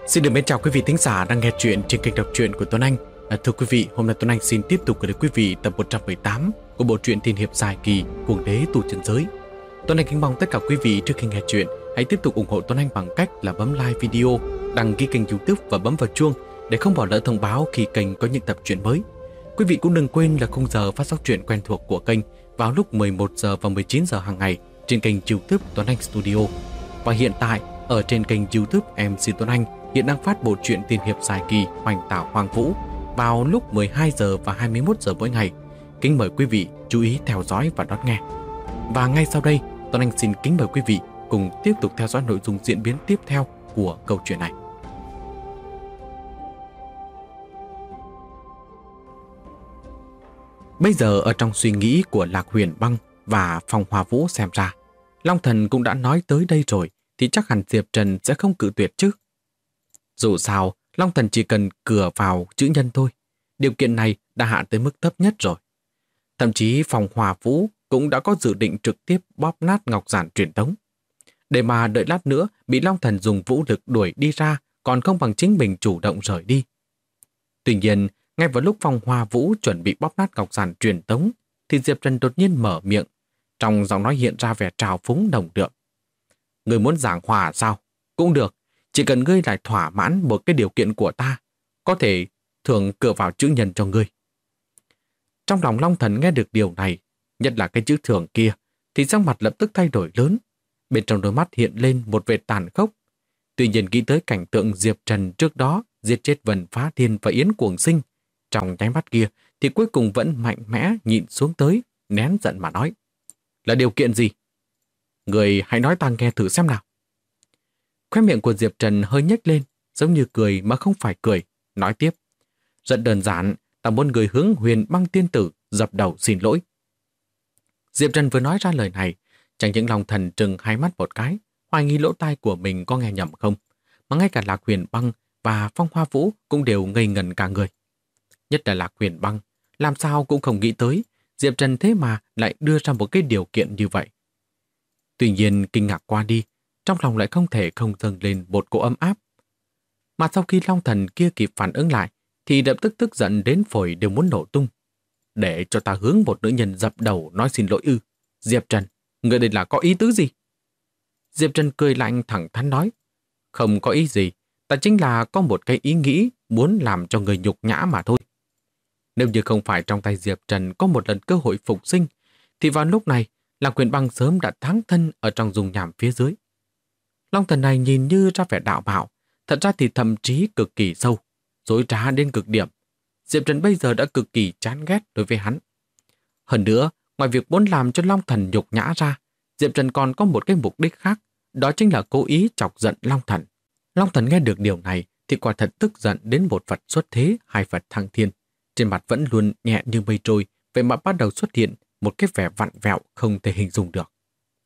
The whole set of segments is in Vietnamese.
Xin được mến chào quý vị thính giả đang nghe chuyện trên kênh đọc truyện của Tuấn Anh. Thưa quý vị, hôm nay Tuấn Anh xin tiếp tục gửi đến quý vị tập 118 của bộ truyện tiên hiệp dài kỳ Cuồng đế tu chân giới. Tuấn Anh kính mong tất cả quý vị trước khi nghe chuyện hãy tiếp tục ủng hộ Tuấn Anh bằng cách là bấm like video, đăng ký kênh YouTube và bấm vào chuông để không bỏ lỡ thông báo khi kênh có những tập truyện mới. Quý vị cũng đừng quên là khung giờ phát sóng truyện quen thuộc của kênh vào lúc 11 giờ và 19 giờ hàng ngày trên kênh YouTube Tuấn Anh Studio. Và hiện tại ở trên kênh YouTube MC Tuấn Anh hiện đang phát bộ truyện tiên hiệp dài kỳ Hoành Tảo Hoang Vũ vào lúc 12 giờ và 21 giờ mỗi ngày. Kính mời quý vị chú ý theo dõi và đón nghe. Và ngay sau đây, Tuấn Anh xin kính mời quý vị cùng tiếp tục theo dõi nội dung diễn biến tiếp theo của câu chuyện này. Bây giờ ở trong suy nghĩ của Lạc Huyền Băng và Phong Hoa Vũ xem ra, Long Thần cũng đã nói tới đây rồi thì chắc hẳn Diệp Trần sẽ không cự tuyệt chứ. Dù sao, Long Thần chỉ cần cửa vào chữ nhân thôi. Điều kiện này đã hạ tới mức thấp nhất rồi. Thậm chí Phong Hoa Vũ cũng đã có dự định trực tiếp bóp nát ngọc giản truyền tống. Để mà đợi lát nữa bị Long Thần dùng vũ lực đuổi đi ra còn không bằng chính mình chủ động rời đi. Tuy nhiên, ngay vào lúc Phong Hoa Vũ chuẩn bị bóp nát ngọc giản truyền tống thì Diệp Trần đột nhiên mở miệng, trong giọng nói hiện ra vẻ trào phúng đồng đượm. Ngươi muốn giảng hòa sao? Cũng được, chỉ cần ngươi lại thỏa mãn một cái điều kiện của ta, có thể thưởng cửa vào chữ nhân cho ngươi. Trong lòng Long Thần nghe được điều này, nhất là cái chữ thưởng kia, thì sắc mặt lập tức thay đổi lớn. Bên trong đôi mắt hiện lên một vẻ tàn khốc. Tuy nhiên nghĩ tới cảnh tượng Diệp Trần trước đó giết chết Vân Phá Thiên và Yến Cuồng Sinh, trong nháy mắt kia thì cuối cùng vẫn mạnh mẽ nhịn xuống tới, nén giận mà nói. Là điều kiện gì? Người hãy nói ta nghe thử xem nào. Khóe miệng của Diệp Trần hơi nhếch lên, giống như cười mà không phải cười, nói tiếp. Rất đơn giản, ta muốn người hướng Huyền Băng tiên tử dập đầu xin lỗi. Diệp Trần vừa nói ra lời này, chẳng những Long Thần trừng hai mắt một cái, hoài nghi lỗ tai của mình có nghe nhầm không, mà ngay cả Lạc Huyền Băng và Phong Hoa Vũ cũng đều ngây ngẩn cả người. Nhất là Lạc Huyền Băng, làm sao cũng không nghĩ tới, Diệp Trần thế mà lại đưa ra một cái điều kiện như vậy. Tuy nhiên kinh ngạc qua đi, trong lòng lại không thể không dâng lên một cỗ ấm áp. Mà sau khi Long Thần kia kịp phản ứng lại, thì lập tức tức giận đến phổi đều muốn nổ tung. Để cho ta hướng một nữ nhân dập đầu nói xin lỗi ư? Diệp Trần, người đây là có ý tứ gì? Diệp Trần cười lạnh thẳng thắn nói. Không có ý gì, ta chính là có một cái ý nghĩ muốn làm cho người nhục nhã mà thôi. Nếu như không phải trong tay Diệp Trần có một lần cơ hội phục sinh, thì vào lúc này, Lạc Huyền Băng sớm đã thắng thân ở trong dung nham phía dưới. Long Thần này nhìn như ra vẻ đạo mạo, thật ra thì thậm chí cực kỳ sâu, dối trá đến cực điểm. Diệp Trần bây giờ đã cực kỳ chán ghét đối với hắn. Hơn nữa, ngoài việc muốn làm cho Long Thần nhục nhã ra, Diệp Trần còn có một cái mục đích khác, đó chính là cố ý chọc giận Long Thần. Long Thần nghe được điều này thì quả thật tức giận đến một Phật xuất thế, hai Phật thăng thiên. Trên mặt vẫn luôn nhẹ như mây trôi, vậy mà bắt đầu xuất hiện một cái vẻ vặn vẹo không thể hình dung được.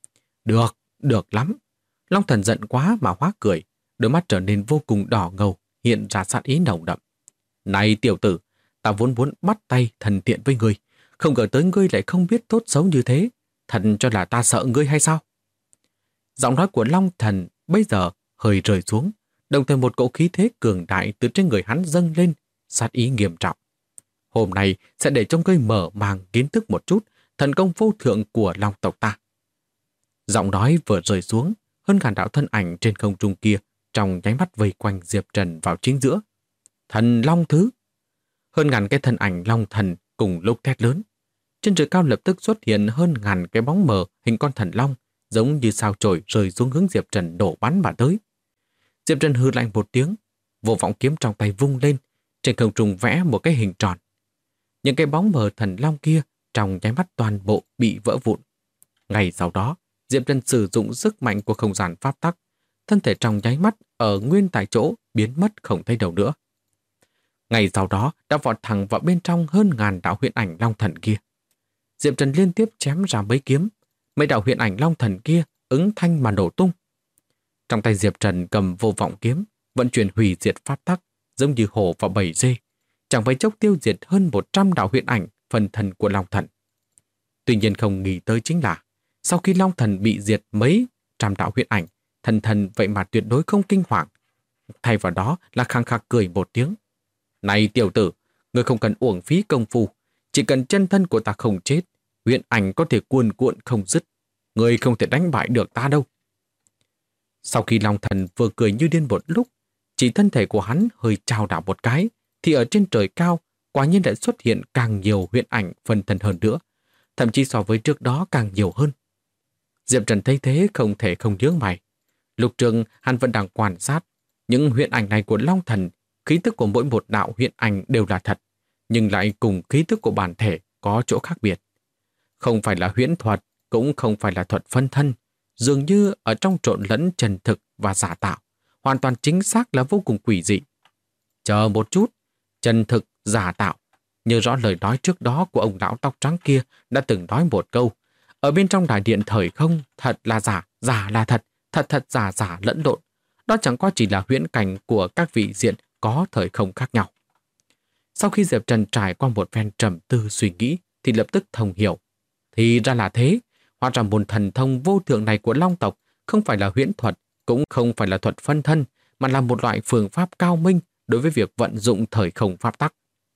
Được lắm. Long Thần giận quá mà hóa cười, đôi mắt trở nên vô cùng đỏ ngầu, hiện ra sát ý nồng đậm. Này tiểu tử, ta vốn muốn bắt tay thân thiện với ngươi, không ngờ tới ngươi lại không biết tốt xấu như thế, thật cho là ta sợ ngươi hay sao? Giọng nói của Long Thần bây giờ hơi rời xuống, đồng thời một cỗ khí thế cường đại từ trên người hắn dâng lên, sát ý nghiêm trọng. Hôm nay sẽ để cho ngươi mở màng kiến thức một chút thần công vô thượng của Long tộc ta. Giọng nói vừa rơi xuống, hơn ngàn đạo thân ảnh trên không trung kia trong nháy mắt vây quanh Diệp Trần vào chính giữa. Thần Long thứ! Hơn ngàn cái thân ảnh Long Thần cùng lúc thét lớn. Trên trời cao lập tức xuất hiện hơn ngàn cái bóng mờ hình con thần Long, giống như sao chổi rơi xuống hướng Diệp Trần đổ bắn mà tới. Diệp Trần hừ lạnh một tiếng, vô vọng kiếm trong tay vung lên, trên không trung vẽ một cái hình tròn. Những cái bóng mờ thần Long kia trong nháy mắt toàn bộ bị vỡ vụn. Ngay sau đó, Diệp Trần sử dụng sức mạnh của không gian pháp tắc, thân thể trong nháy mắt ở nguyên tại chỗ biến mất không thấy đâu nữa. Ngay sau đó đã vọt thẳng vào bên trong hơn ngàn đạo huyền ảnh Long Thần kia. Diệp Trần liên tiếp chém ra mấy kiếm, mấy đạo huyền ảnh Long Thần kia ứng thanh mà nổ tung. Trong tay Diệp Trần cầm vô vọng kiếm, vận chuyển hủy diệt pháp tắc, giống như hổ vào bầy dê, chẳng phải chốc tiêu diệt hơn 100 đạo huyền ảnh phần thần của Long Thần. Tuy nhiên không nghĩ tới chính là sau khi Long Thần bị diệt mấy trăm đạo huyền ảnh, thần vậy mà tuyệt đối không kinh hoàng. thay vào đó là khăng khặc cười một tiếng. Này tiểu tử, ngươi không cần uổng phí công phu, chỉ cần chân thân của ta không chết, huyễn ảnh có thể cuồn cuộn không dứt, ngươi không thể đánh bại được ta đâu. Sau khi Long Thần vừa cười như điên một lúc, chỉ thân thể của hắn hơi chao đảo một cái, thì ở trên trời cao, quả nhiên đã xuất hiện càng nhiều huyễn ảnh phân thân hơn nữa, thậm chí so với trước đó càng nhiều hơn. Diệp Trần thấy thế không thể không nhướng mày. Lúc trước hắn vẫn đang quan sát, những huyễn ảnh này của Long Thần, khí tức của mỗi một đạo huyễn ảnh đều là thật, nhưng lại cùng khí tức của bản thể có chỗ khác biệt. Không phải là huyễn thuật, cũng không phải là thuật phân thân, dường như ở trong trộn lẫn chân thực và giả tạo, hoàn toàn chính xác là vô cùng quỷ dị. Chờ một chút, chân thực, giả tạo. Nhớ rõ lời nói trước đó của ông lão tóc trắng kia đã từng nói một câu, ở bên trong đại điện thời không, thật là giả, giả là thật, thật thật giả giả lẫn lộn. Đó chẳng qua chỉ là huyễn cảnh của các vị diện có thời không khác nhau. Sau khi Diệp Trần trải qua một phen trầm tư suy nghĩ, thì lập tức thông hiểu. Thì ra là thế, hóa ra môn thần thông vô thượng này của Long tộc không phải là huyễn thuật, cũng không phải là thuật phân thân, mà là một loại phương pháp cao minh đối với việc vận dụng thời không pháp tắc.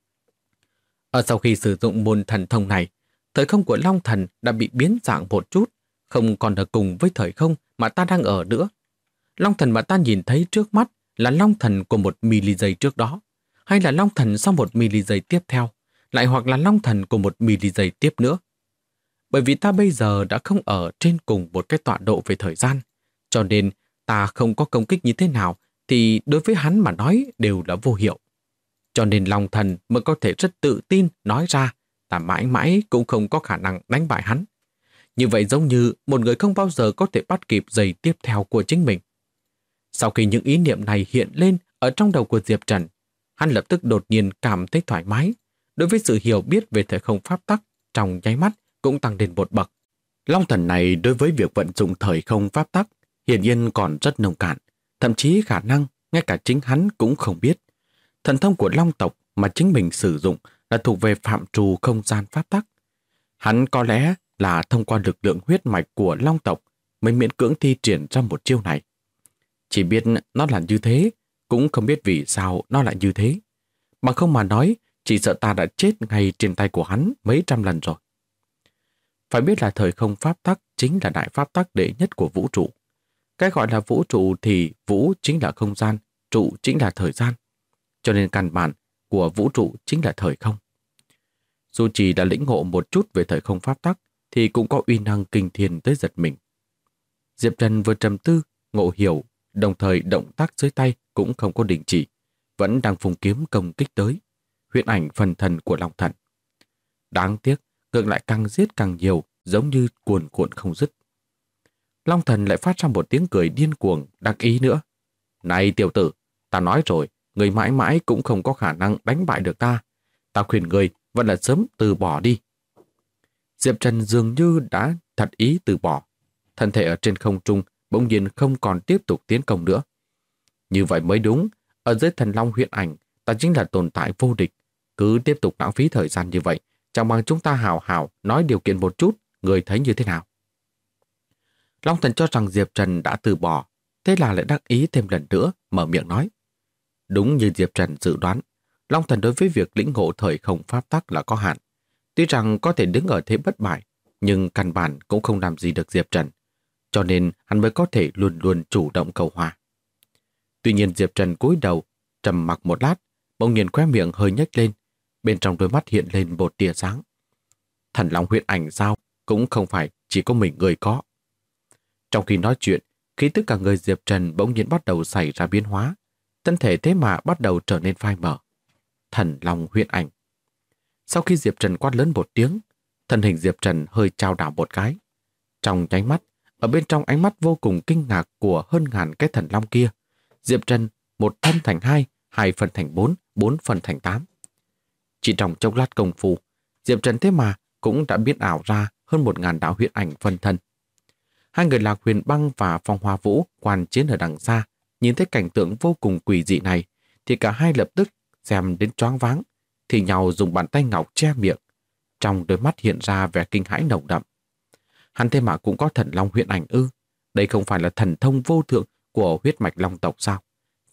Ở sau khi sử dụng môn thần thông này, thời không của Long Thần đã bị biến dạng một chút, không còn ở cùng với thời không mà ta đang ở nữa. Long Thần mà ta nhìn thấy trước mắt là Long Thần của 1 giây trước đó, hay là Long Thần sau 1 giây tiếp theo, lại hoặc là Long Thần của 1 giây tiếp nữa. Bởi vì ta bây giờ đã không ở trên cùng một cái tọa độ về thời gian, cho nên ta không có công kích như thế nào thì đối với hắn mà nói đều là vô hiệu. Cho nên Long Thần mới có thể rất tự tin nói ra ta mãi mãi cũng không có khả năng đánh bại hắn. Như vậy giống như một người không bao giờ có thể bắt kịp giây tiếp theo của chính mình. Sau khi những ý niệm này hiện lên ở trong đầu của Diệp Trần, hắn lập tức đột nhiên cảm thấy thoải mái. Đối với sự hiểu biết về thời không pháp tắc trong nháy mắt cũng tăng lên một bậc. Long Thần này đối với việc vận dụng thời không pháp tắc hiển nhiên còn rất nông cạn, thậm chí khả năng ngay cả chính hắn cũng không biết. Thần thông của Long tộc mà chính mình sử dụng là thuộc về phạm trù không gian pháp tắc. Hắn có lẽ là thông qua lực lượng huyết mạch của Long tộc mới miễn cưỡng thi triển ra một chiêu này. Chỉ biết nó là như thế, cũng không biết vì sao nó lại như thế. Bằng không mà nói, chỉ sợ ta đã chết ngay trên tay của hắn mấy trăm lần rồi. Phải biết là thời không pháp tắc chính là đại pháp tắc đệ nhất của vũ trụ. Cái gọi là vũ trụ thì vũ chính là không gian, trụ chính là thời gian. Cho nên căn bản của vũ trụ chính là thời không. Dù chỉ đã lĩnh ngộ một chút về thời không pháp tắc thì cũng có uy năng kinh thiên tới giật mình. Diệp Trần vừa trầm tư, ngộ hiểu, đồng thời động tác dưới tay cũng không có đình chỉ, vẫn đang phùng kiếm công kích tới, huyễn ảnh phần thần của Long Thần. Đáng tiếc, ngược lại càng giết càng nhiều, giống như cuồn cuộn không dứt. Long Thần lại phát ra một tiếng cười điên cuồng, đắc ý nữa. Này tiểu tử, ta nói rồi, người mãi mãi cũng không có khả năng đánh bại được ta. Ta khuyên người vẫn là sớm từ bỏ đi. Diệp Trần dường như đã thật ý từ bỏ. Thân thể ở trên không trung bỗng nhiên không còn tiếp tục tiến công nữa. Như vậy mới đúng, ở dưới thần long huyễn ảnh, ta chính là tồn tại vô địch. Cứ tiếp tục lãng phí thời gian như vậy, chẳng bằng chúng ta hào hào nói điều kiện một chút, người thấy như thế nào? Long Thần cho rằng Diệp Trần đã từ bỏ, thế là lại đắc ý thêm lần nữa, mở miệng nói. Đúng như Diệp Trần dự đoán, Long Thần đối với việc lĩnh ngộ thời không pháp tắc là có hạn. Tuy rằng có thể đứng ở thế bất bại, nhưng căn bản cũng không làm gì được Diệp Trần, cho nên hắn mới có thể luôn luôn chủ động cầu hòa. Tuy nhiên Diệp Trần cúi đầu, trầm mặc một lát, bỗng nhiên khóe miệng hơi nhếch lên, bên trong đôi mắt hiện lên một tia sáng. Thần long huyễn ảnh sao, cũng không phải chỉ có mình người có. Trong khi nói chuyện, khí tức cả người Diệp Trần bỗng nhiên bắt đầu xảy ra biến hóa, thân thể thế mà bắt đầu trở nên phai mờ. Thần long huyễn ảnh. Sau khi Diệp Trần quát lớn một tiếng, thân hình Diệp Trần hơi chao đảo một cái. Trong nháy mắt, ở bên trong ánh mắt vô cùng kinh ngạc của hơn ngàn cái thần long kia, Diệp Trần một phân thành hai, hai phân thành bốn, bốn phân thành tám. Chỉ trong chốc lát công phu, Diệp Trần thế mà cũng đã biến ảo ra hơn 1000 đạo huyễn ảnh phân thân. Hai người Lạc Huyền Băng và Phong Hoa Vũ quan chiến ở đằng xa, nhìn thấy cảnh tượng vô cùng quỷ dị này, thì cả hai lập tức xem đến choáng váng, thì nhau dùng bàn tay ngọc che miệng. Trong đôi mắt hiện ra vẻ kinh hãi nồng đậm. Hắn thế mà cũng có thần long huyễn ảnh ư? Đây không phải là thần thông vô thượng của huyết mạch long tộc sao?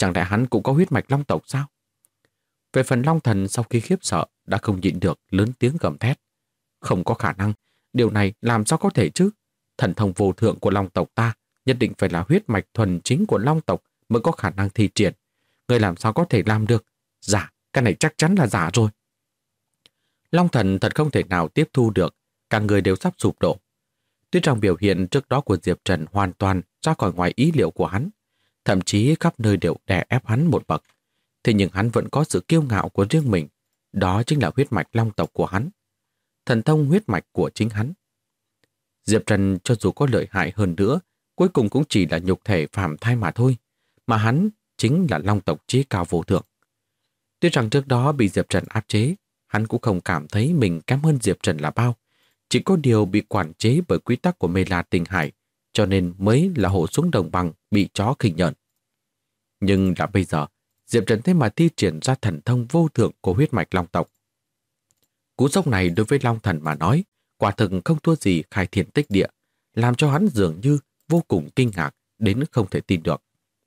Chẳng lẽ hắn cũng có huyết mạch long tộc sao? Về phần Long Thần sau khi khiếp sợ đã không nhịn được lớn tiếng gầm thét. Không có khả năng, điều này làm sao có thể chứ? Thần thông vô thượng của Long tộc ta nhất định phải là huyết mạch thuần chính của Long tộc mới có khả năng thi triển. Người làm sao có thể làm được? Giả, cái này chắc chắn là giả rồi. Long Thần thật không thể nào tiếp thu được, cả người đều sắp sụp đổ. Tuy rằng biểu hiện trước đó của Diệp Trần hoàn toàn ra khỏi ngoài ý liệu của hắn, thậm chí khắp nơi đều đè ép hắn một bậc. Thế nhưng hắn vẫn có sự kiêu ngạo của riêng mình, đó chính là huyết mạch long tộc của hắn. Thần thông huyết mạch của chính hắn. Diệp Trần cho dù có lợi hại hơn nữa, cuối cùng cũng chỉ là nhục thể phàm thai mà thôi, mà hắn chính là long tộc chí cao vô thượng. Tuy rằng trước đó bị Diệp Trần áp chế, hắn cũng không cảm thấy mình kém hơn Diệp Trần là bao, chỉ có điều bị quản chế bởi quy tắc của Mê La Tinh Hải, cho nên mới là hổ xuống đồng bằng bị chó khinh nhợn. Nhưng đã bây giờ, Diệp Trần thế mà thi triển ra thần thông vô thượng của huyết mạch long tộc. Cú sốc này đối với Long Thần mà nói, quả thực không thua gì khai thiên tích địa, làm cho hắn dường như vô cùng kinh ngạc đến không thể tin được.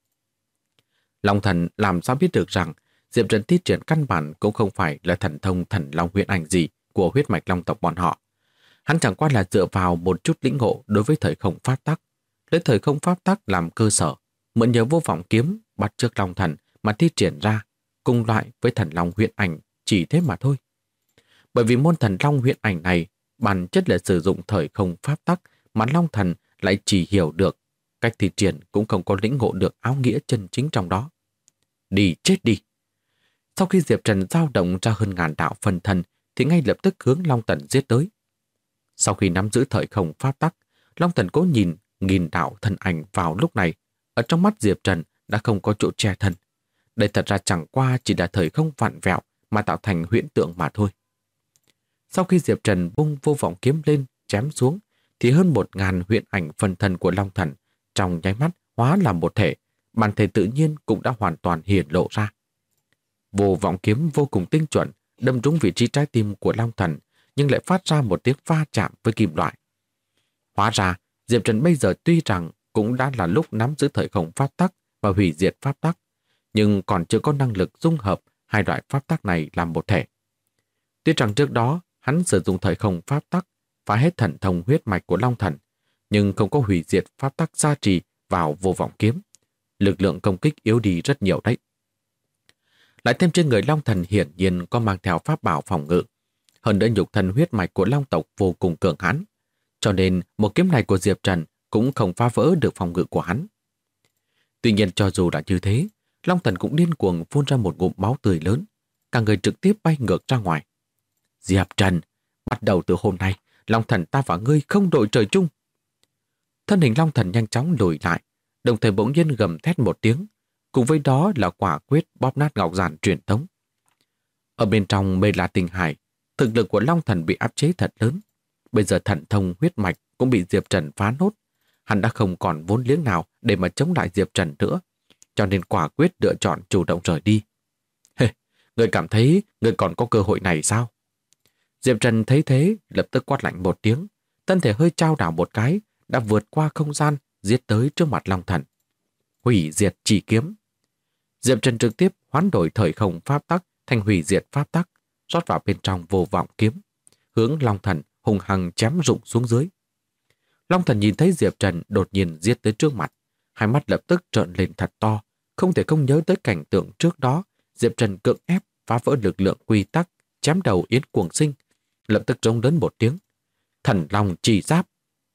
Long Thần làm sao biết được rằng Diệp Trần thi triển căn bản cũng không phải là thần thông thần long huyền ảnh gì của huyết mạch long tộc bọn họ. Hắn chẳng qua là dựa vào một chút lĩnh ngộ đối với thời không pháp tắc, lấy thời không pháp tắc làm cơ sở, mượn nhờ vô vọng kiếm bắt chước Long Thần mà thi triển ra, cùng loại với thần long huyền ảnh chỉ thế mà thôi. Bởi vì môn thần long huyền ảnh này bản chất là sử dụng thời không pháp tắc, mà Long Thần lại chỉ hiểu được cách thi triển, cũng không có lĩnh ngộ được áo nghĩa chân chính trong đó. Đi chết đi! Sau khi Diệp Trần dao động ra hơn ngàn đạo phân thân thì ngay lập tức hướng Long Thần giết tới. Sau khi nắm giữ thời không pháp tắc, Long Thần cố nhìn nghìn đạo thân ảnh vào lúc này, ở trong mắt Diệp Trần đã không có chỗ che thân. Đây thật ra chẳng qua chỉ là thời không vặn vẹo mà tạo thành huyễn tượng mà thôi. Sau khi Diệp Trần bung vô vọng kiếm lên chém xuống, thì hơn 1000 huyễn ảnh phân thân của Long Thần trong nháy mắt hóa làm một thể, bản thể tự nhiên cũng đã hoàn toàn hiển lộ ra. Vô vọng kiếm vô cùng tinh chuẩn, đâm trúng vị trí trái tim của Long Thần, nhưng lại phát ra một tiếng va chạm với kim loại. Hóa ra, Diệp Trần bây giờ tuy rằng cũng đã là lúc nắm giữ thời không pháp tắc và hủy diệt pháp tắc, nhưng còn chưa có năng lực dung hợp hai loại pháp tắc này làm một thể. Tuy rằng trước đó hắn sử dụng thời không pháp tắc phá hết thần thông huyết mạch của Long Thần, nhưng không có hủy diệt pháp tắc gia trì vào vô vọng kiếm. Lực lượng công kích yếu đi rất nhiều đấy. Lại thêm trên người Long Thần hiển nhiên có mang theo pháp bảo phòng ngự. Hơn nữa nhục thân huyết mạch của Long tộc vô cùng cường hãn, cho nên một kiếm này của Diệp Trần cũng không phá vỡ được phòng ngự của hắn. Tuy nhiên cho dù là như thế, Long Thần cũng điên cuồng phun ra một ngụm máu tươi lớn, cả người trực tiếp bay ngược ra ngoài. Diệp Trần, bắt đầu từ hôm nay, Long Thần ta và ngươi không đội trời chung. Thân hình Long Thần nhanh chóng lùi lại, đồng thời bỗng nhiên gầm thét một tiếng, cùng với đó là quả quyết bóp nát ngọc giản truyền thống. Ở bên trong Mê La Tinh Hải, thực lực của Long Thần bị áp chế thật lớn. Bây giờ thần thông huyết mạch cũng bị Diệp Trần phá nốt. Hắn đã không còn vốn liếng nào để mà chống lại Diệp Trần nữa, cho nên quả quyết lựa chọn chủ động rời đi. Người cảm thấy người còn có cơ hội này sao? Diệp Trần thấy thế, lập tức quát lạnh một tiếng, thân thể hơi chao đảo một cái, đã vượt qua không gian, giết tới trước mặt Long Thần. Hủy diệt chỉ kiếm. Diệp Trần trực tiếp hoán đổi thời không pháp tắc thành hủy diệt pháp tắc, rót vào bên trong vô vọng kiếm, hướng Long Thần hùng hăng chém rụng xuống dưới. Long Thần nhìn thấy Diệp Trần đột nhiên giết tới trước mặt, hai mắt lập tức trợn lên thật to, không thể không nhớ tới cảnh tượng trước đó Diệp Trần cưỡng ép phá vỡ lực lượng quy tắc, chém đầu Yến Cuồng Sinh, lập tức rống lớn một tiếng. Thần Long chỉ giáp.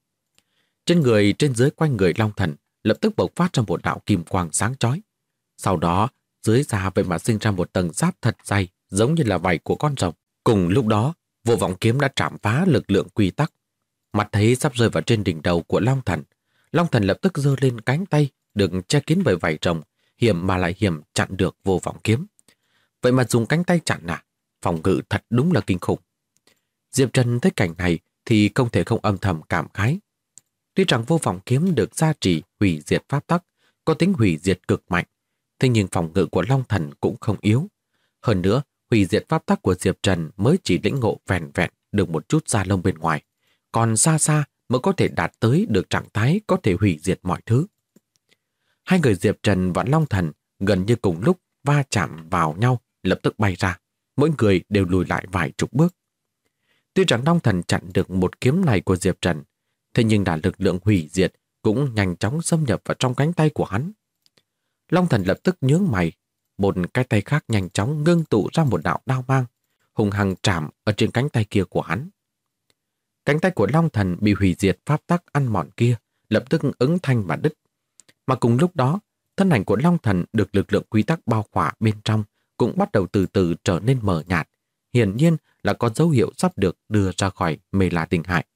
Trên người trên dưới quanh người Long Thần lập tức bộc phát ra một đạo kim quang sáng chói. Sau đó, dưới da vậy mà sinh ra một tầng giáp thật dày, giống như là vảy của con rồng. Cùng lúc đó, vô vọng kiếm đã chạm phá lực lượng quy tắc. Mặt thấy sắp rơi vào trên đỉnh đầu của Long Thần. Long Thần lập tức giơ lên cánh tay, được che kín bởi vảy rồng, hiểm mà lại hiểm chặn được vô vọng kiếm. Vậy mà dùng cánh tay chặn à? Phòng ngự thật đúng là kinh khủng. Diệp Trần thấy cảnh này thì không thể không âm thầm cảm khái. Tuy rằng vô vọng kiếm được gia trì hủy diệt pháp tắc, có tính hủy diệt cực mạnh, thế nhưng phòng ngự của Long Thần cũng không yếu. Hơn nữa, hủy diệt pháp tắc của Diệp Trần mới chỉ lĩnh ngộ vẹn vẹn được một chút da lông bên ngoài, còn xa xa mới có thể đạt tới được trạng thái có thể hủy diệt mọi thứ. Hai người Diệp Trần và Long Thần gần như cùng lúc va chạm vào nhau, lập tức bay ra. Mỗi người đều lùi lại vài chục bước. Tuy rằng Long Thần chặn được một kiếm này của Diệp Trần, thế nhưng đã lực lượng hủy diệt cũng nhanh chóng xâm nhập vào trong cánh tay của hắn. Long Thần lập tức nhướng mày, một cái tay khác nhanh chóng ngưng tụ ra một đạo đao mang, hùng hăng chạm ở trên cánh tay kia của hắn. Cánh tay của Long Thần bị hủy diệt pháp tắc ăn mòn kia lập tức ứng thanh mà đứt. Mà cùng lúc đó, thân ảnh của Long Thần được lực lượng quy tắc bao khỏa bên trong cũng bắt đầu từ từ trở nên mờ nhạt, hiển nhiên là có dấu hiệu sắp được đưa ra khỏi mê la tình hải.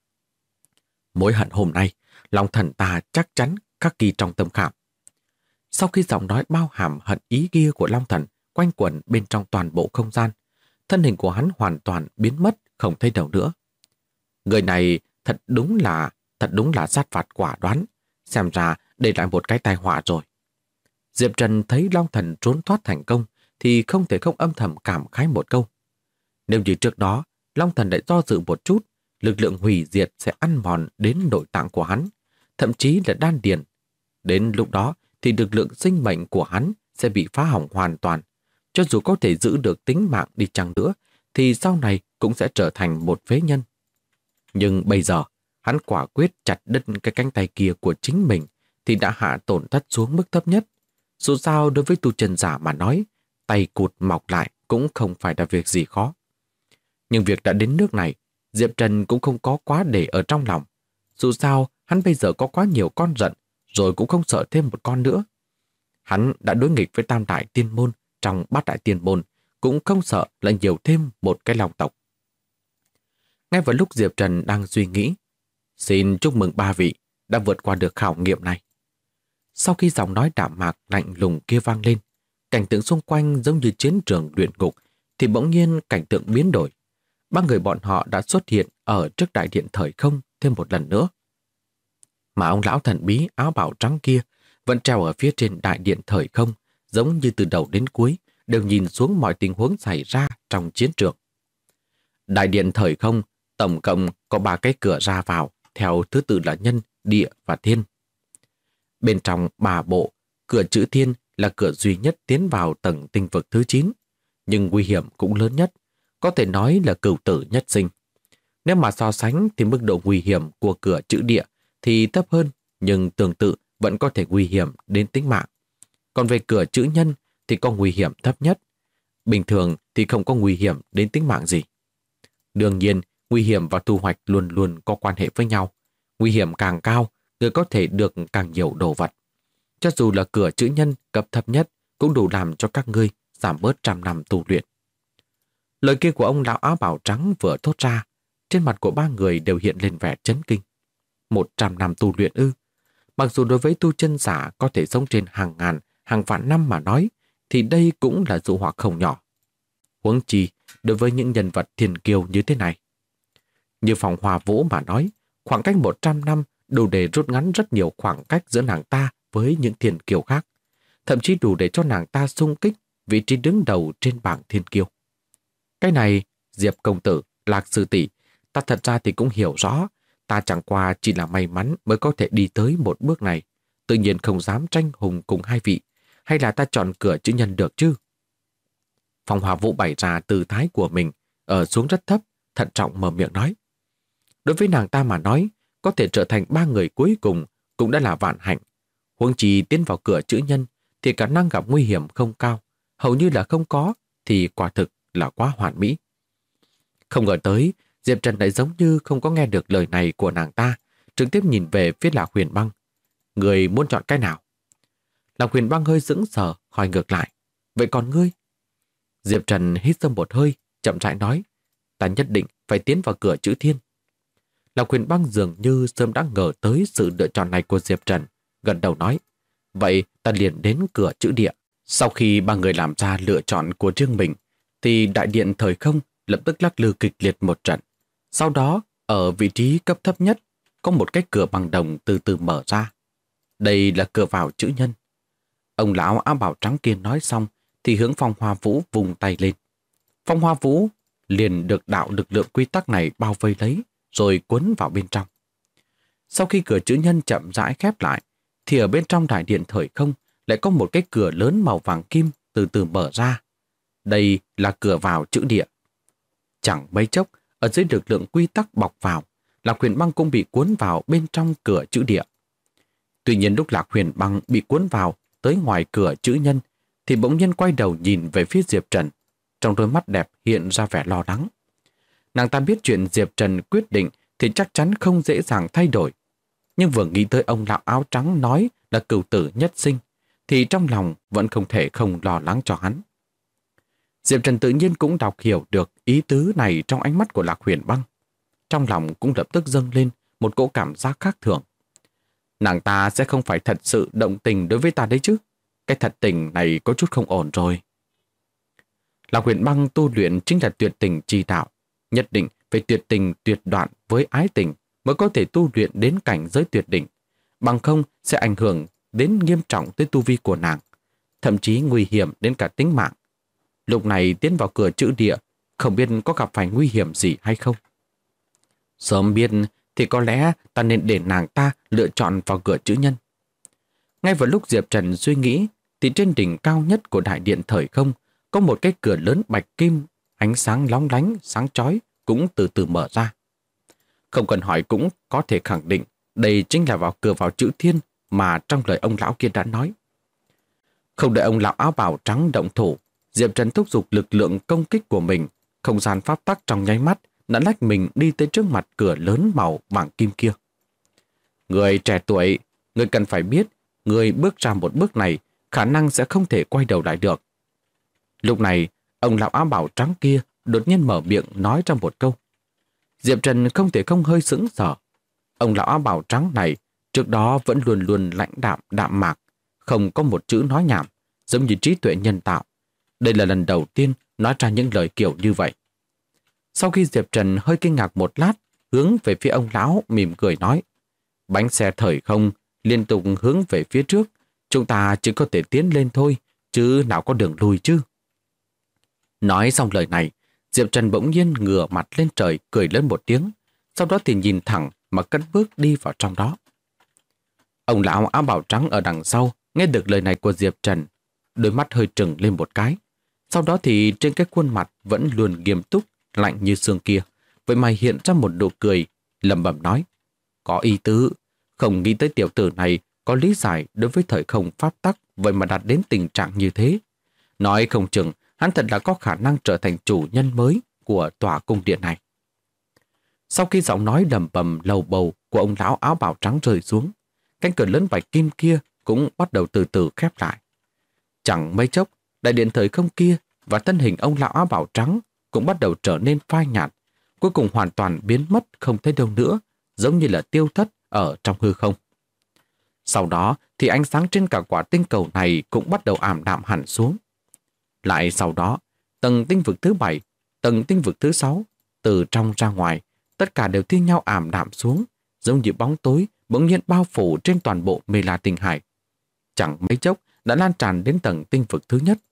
Mối hận hôm nay, Long Thần ta chắc chắn khắc ghi trong tâm khảm. Sau khi giọng nói bao hàm hận ý kia của Long Thần quanh quẩn bên trong toàn bộ không gian, thân hình của hắn hoàn toàn biến mất, không thấy đâu nữa. Người này thật đúng là sát phạt quả đoán, xem ra để lại một cái tai họa rồi. Diệp Trần thấy Long Thần trốn thoát thành công thì không thể không âm thầm cảm khái một câu. Nếu như trước đó, Long Thần lại do dự một chút, lực lượng hủy diệt sẽ ăn mòn đến nội tạng của hắn, thậm chí là đan điền. Đến lúc đó thì lực lượng sinh mệnh của hắn sẽ bị phá hỏng hoàn toàn. Cho dù có thể giữ được tính mạng đi chăng nữa, thì sau này cũng sẽ trở thành một phế nhân. Nhưng bây giờ, hắn quả quyết chặt đứt cái cánh tay kia của chính mình thì đã hạ tổn thất xuống mức thấp nhất. Dù sao đối với tu chân giả mà nói, tay cụt mọc lại cũng không phải là việc gì khó. Nhưng việc đã đến nước này, Diệp Trần cũng không có quá để ở trong lòng. Dù sao, hắn bây giờ có quá nhiều con giận, rồi cũng không sợ thêm một con nữa. Hắn đã đối nghịch với Tam Đại Tiên Môn trong Bát Đại Tiên Môn, cũng không sợ lại nhiều thêm một cái long tộc. Ngay vào lúc Diệp Trần đang suy nghĩ, xin chúc mừng ba vị đã vượt qua được khảo nghiệm này. Sau khi giọng nói đạm mạc lạnh lùng kia vang lên, cảnh tượng xung quanh giống như chiến trường luyện ngục, thì bỗng nhiên cảnh tượng biến đổi. Ba người bọn họ đã xuất hiện ở trước đại điện thời không thêm một lần nữa. Mà ông lão thần bí áo bào trắng kia vẫn treo ở phía trên đại điện thời không, giống như từ đầu đến cuối đều nhìn xuống mọi tình huống xảy ra trong chiến trường. Đại điện thời không tổng cộng có 3 cái cửa ra vào, theo thứ tự là nhân, địa và thiên. Bên trong 3 bộ, cửa chữ thiên là cửa duy nhất tiến vào tầng tinh vực thứ 9, nhưng nguy hiểm cũng lớn nhất, có thể nói là cửu tử nhất sinh. Nếu mà so sánh thì mức độ nguy hiểm của cửa chữ địa thì thấp hơn, nhưng tương tự vẫn có thể nguy hiểm đến tính mạng. Còn về cửa chữ nhân thì có nguy hiểm thấp nhất. Bình thường thì không có nguy hiểm đến tính mạng gì. Đương nhiên, nguy hiểm và thu hoạch luôn luôn có quan hệ với nhau. Nguy hiểm càng cao, người có thể được càng nhiều đồ vật. Cho dù là cửa chữ nhân cấp thấp nhất cũng đủ làm cho các ngươi giảm bớt 100 năm tu luyện. Lời kia của ông lão áo bào trắng vừa thốt ra, trên mặt của 3 người đều hiện lên vẻ chấn kinh. 100 năm tu luyện ư? Mặc dù đối với tu chân giả có thể sống trên hàng ngàn, hàng vạn năm mà nói, thì đây cũng là dụ hoặc không nhỏ. Huống chi đối với những nhân vật thiên kiêu như thế này. Như Phong Hoa Vũ mà nói, khoảng cách 100 năm đủ để rút ngắn rất nhiều khoảng cách giữa nàng ta với những thiên kiêu khác, thậm chí đủ để cho nàng ta xung kích vị trí đứng đầu trên bảng thiên kiêu. Cái này, Diệp công tử, Lạc sư tỷ, ta thật ra thì cũng hiểu rõ, ta chẳng qua chỉ là may mắn mới có thể đi tới một bước này, tự nhiên không dám tranh hùng cùng hai vị, hay là ta chọn cửa chữ nhân được chứ? Phong Hoa Vũ bày ra tư thái của mình, ở xuống rất thấp, thận trọng mở miệng nói. Đối với nàng ta mà nói, có thể trở thành 3 người cuối cùng cũng đã là vạn hạnh. Huống chi tiến vào cửa chữ nhân thì khả năng gặp nguy hiểm không cao, hầu như là không có, thì quả thực là quá hoàn mỹ. Không ngờ tới, Diệp Trần lại giống như không có nghe được lời này của nàng ta, trực tiếp nhìn về phía Lạc Huyền Băng. Người muốn chọn cái nào? Lạc Huyền Băng hơi sững sờ, hỏi ngược lại. Vậy còn ngươi? Diệp Trần hít sâu một hơi, chậm rãi nói. Ta nhất định phải tiến vào cửa chữ thiên. Lạc Huyền Băng dường như sớm đã ngờ tới sự lựa chọn này của Diệp Trần, gần đầu nói. Vậy ta liền đến cửa chữ địa. Sau khi 3 người làm ra lựa chọn của riêng mình, thì đại điện thời không lập tức lắc lư kịch liệt một trận. Sau đó, ở vị trí cấp thấp nhất, có một cái cửa bằng đồng từ từ mở ra. Đây là cửa vào chữ nhân. Ông lão áo bào trắng kia nói xong, thì hướng Phong Hoa Vũ vùng tay lên. Phong Hoa Vũ liền được đạo lực lượng quy tắc này bao vây lấy, rồi cuốn vào bên trong. Sau khi cửa chữ nhân chậm rãi khép lại, thì ở bên trong đại điện thời không lại có một cái cửa lớn màu vàng kim từ từ mở ra. Đây là cửa vào chữ địa. Chẳng mấy chốc, ở dưới lực lượng quy tắc bọc vào, Lạc Huyền Băng cũng bị cuốn vào bên trong cửa chữ địa. Tuy nhiên lúc Lạc Huyền Băng bị cuốn vào tới ngoài cửa chữ nhân, thì bỗng nhiên quay đầu nhìn về phía Diệp Trần, trong đôi mắt đẹp hiện ra vẻ lo lắng. Nàng ta biết chuyện Diệp Trần quyết định thì chắc chắn không dễ dàng thay đổi. Nhưng vừa nghĩ tới ông lão áo trắng nói là cửu tử nhất sinh, thì trong lòng vẫn không thể không lo lắng cho hắn. Diệp Trần tự nhiên cũng đọc hiểu được ý tứ này trong ánh mắt của Lạc Huyền Băng. Trong lòng cũng lập tức dâng lên một cỗ cảm giác khác thường. Nàng ta sẽ không phải thật sự động tình đối với ta đấy chứ. Cái thật tình này có chút không ổn rồi. Lạc Huyền Băng tu luyện chính là tuyệt tình chi đạo. Nhất định phải tuyệt tình tuyệt đoạn với ái tình mới có thể tu luyện đến cảnh giới tuyệt đỉnh. Bằng không sẽ ảnh hưởng đến nghiêm trọng tới tu vi của nàng, thậm chí nguy hiểm đến cả tính mạng. Lúc này tiến vào cửa chữ địa, không biết có gặp phải nguy hiểm gì hay không. Sớm biết thì có lẽ ta nên để nàng ta lựa chọn vào cửa chữ nhân. Ngay vào lúc Diệp Trần suy nghĩ, thì trên đỉnh cao nhất của đại điện thời không có một cái cửa lớn bạch kim, ánh sáng lóng lánh, sáng chói cũng từ từ mở ra. Không cần hỏi cũng có thể khẳng định đây chính là cửa vào chữ thiên mà trong lời ông lão kia đã nói. Không đợi ông lão áo bào trắng động thủ, Diệp Trần thúc giục lực lượng công kích của mình, không gian pháp tắc trong nháy mắt đã lách mình đi tới trước mặt cửa lớn màu vàng kim kia. Người trẻ tuổi, người cần phải biết, người bước ra một bước này khả năng sẽ không thể quay đầu lại được. Lúc này, ông lão áo bào trắng kia đột nhiên mở miệng nói trong một câu. Diệp Trần không thể không hơi sững sờ. Ông lão áo bào trắng này trước đó vẫn luôn luôn lãnh đạm đạm mạc, không có một chữ nói nhảm, giống như trí tuệ nhân tạo. Đây là lần đầu tiên nói ra những lời kiểu như vậy. Sau khi Diệp Trần hơi kinh ngạc một lát, hướng về phía ông lão mỉm cười nói, bánh xe thời không liên tục hướng về phía trước, chúng ta chỉ có thể tiến lên thôi, chứ nào có đường lui chứ. Nói xong lời này, Diệp Trần bỗng nhiên ngửa mặt lên trời cười lớn một tiếng, sau đó thì nhìn thẳng mà cất bước đi vào trong đó. Ông lão áo bào trắng ở đằng sau nghe được lời này của Diệp Trần, đôi mắt hơi trừng lên một cái. Sau đó thì trên cái khuôn mặt vẫn luôn nghiêm túc, lạnh như xương kia, vậy mà hiện ra một nụ cười, lẩm bẩm nói, có ý tứ, không nghĩ tới tiểu tử này có lý giải đối với thời không pháp tắc, vậy mà đạt đến tình trạng như thế. Nói không chừng, hắn thật là có khả năng trở thành chủ nhân mới của tòa cung điện này. Sau khi giọng nói đầm bầm lầu bầu của ông lão áo bào trắng rơi xuống, cánh cửa lớn bạch kim kia cũng bắt đầu từ từ khép lại. Chẳng mấy chốc, đại điện thời không kia và thân hình ông lão áo bào trắng cũng bắt đầu trở nên phai nhạt, cuối cùng hoàn toàn biến mất không thấy đâu nữa, giống như là tiêu thất ở trong hư không. Sau đó thì ánh sáng trên cả quả tinh cầu này cũng bắt đầu ảm đạm hẳn xuống. Lại sau đó, tầng tinh vực thứ 7, tầng tinh vực thứ 6, từ trong ra ngoài, tất cả đều thi nhau ảm đạm xuống, giống như bóng tối bỗng nhiên bao phủ trên toàn bộ Mê La Tinh Hải. Chẳng mấy chốc đã lan tràn đến tầng tinh vực thứ nhất.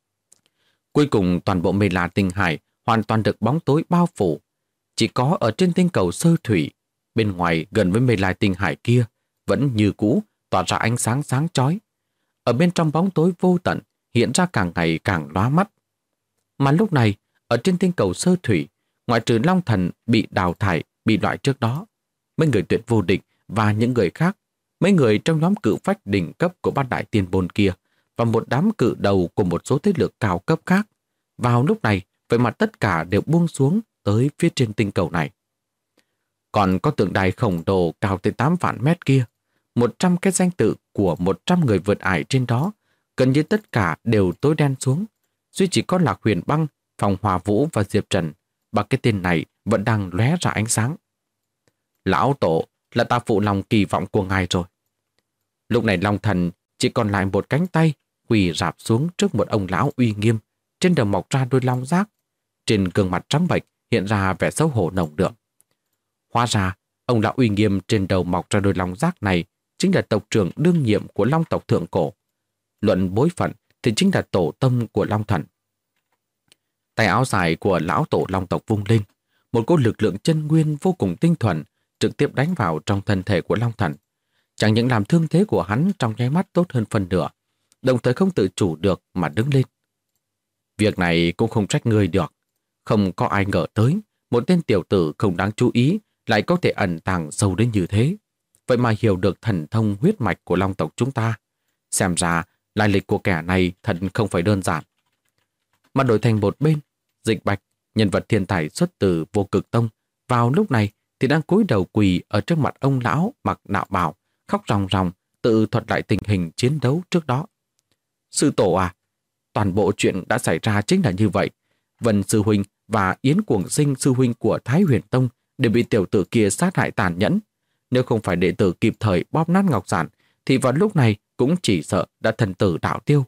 Cuối cùng toàn bộ Mê La Tinh Hải hoàn toàn được bóng tối bao phủ. Chỉ có ở trên tinh cầu Sơ Thủy, bên ngoài gần với Mê La Tinh Hải kia, vẫn như cũ tỏa ra ánh sáng sáng chói. Ở bên trong bóng tối vô tận hiện ra càng ngày càng lóa mắt. Mà lúc này, ở trên tinh cầu Sơ Thủy, ngoại trừ Long Thần bị đào thải, bị loại trước đó, mấy người tuyệt vô địch và những người khác, mấy người trong nhóm cự phách đỉnh cấp của bát đại tiên bồn kia và một đám cự đầu của một số thế lực cao cấp khác, vào lúc này, vậy mà tất cả đều buông xuống tới phía trên tinh cầu này. Còn có tượng đài khổng lồ cao tới 8 vạn mét kia, 100 cái danh tự của 100 người vượt ải trên đó, gần như tất cả đều tối đen xuống. Duy chỉ có Lạc Huyền Băng, Phong Hòa Vũ và Diệp Trần, ba cái tên này vẫn đang lóe ra ánh sáng. Lão Tổ, là ta phụ lòng kỳ vọng của ngài rồi. Lúc này Long Thần chỉ còn lại một cánh tay quỳ rạp xuống trước một ông lão uy nghiêm, trên đầu mọc ra đôi long giác, trên gương mặt trắng bệch hiện ra vẻ xấu hổ nồng đượm. Hóa ra, ông lão uy nghiêm trên đầu mọc ra đôi long giác này chính là tộc trưởng đương nhiệm của Long tộc thượng cổ. Luận bối phận thì chính là tổ tông của Long Thần. Tay áo dài của lão tổ Long tộc vung lên, một cỗ lực lượng chân nguyên vô cùng tinh thuần trực tiếp đánh vào trong thân thể của Long Thần. Chẳng những làm thương thế của hắn trong nháy mắt tốt hơn phần nửa, đồng thời không tự chủ được mà đứng lên. Việc này cũng không trách ngươi được. Không có ai ngờ tới, một tên tiểu tử không đáng chú ý lại có thể ẩn tàng sâu đến như thế. Vậy mà hiểu được thần thông huyết mạch của Long tộc chúng ta. Xem ra, lai lịch của kẻ này thật không phải đơn giản. Mà đổi thành một bên, Dịch Bạch, nhân vật thiên tài xuất từ Vô Cực Tông, vào lúc này thì đang cúi đầu quỳ ở trước mặt ông lão mặc đạo bào, khóc ròng ròng, tự thuật lại tình hình chiến đấu trước đó. Sư tổ à, toàn bộ chuyện đã xảy ra chính là như vậy. Vân sư huynh và Yến Cuồng Sinh sư huynh của Thái Huyền Tông đều bị tiểu tử kia sát hại tàn nhẫn. Nếu không phải đệ tử kịp thời bóp nát ngọc giản, thì vào lúc này cũng chỉ sợ đã thần tử đạo tiêu.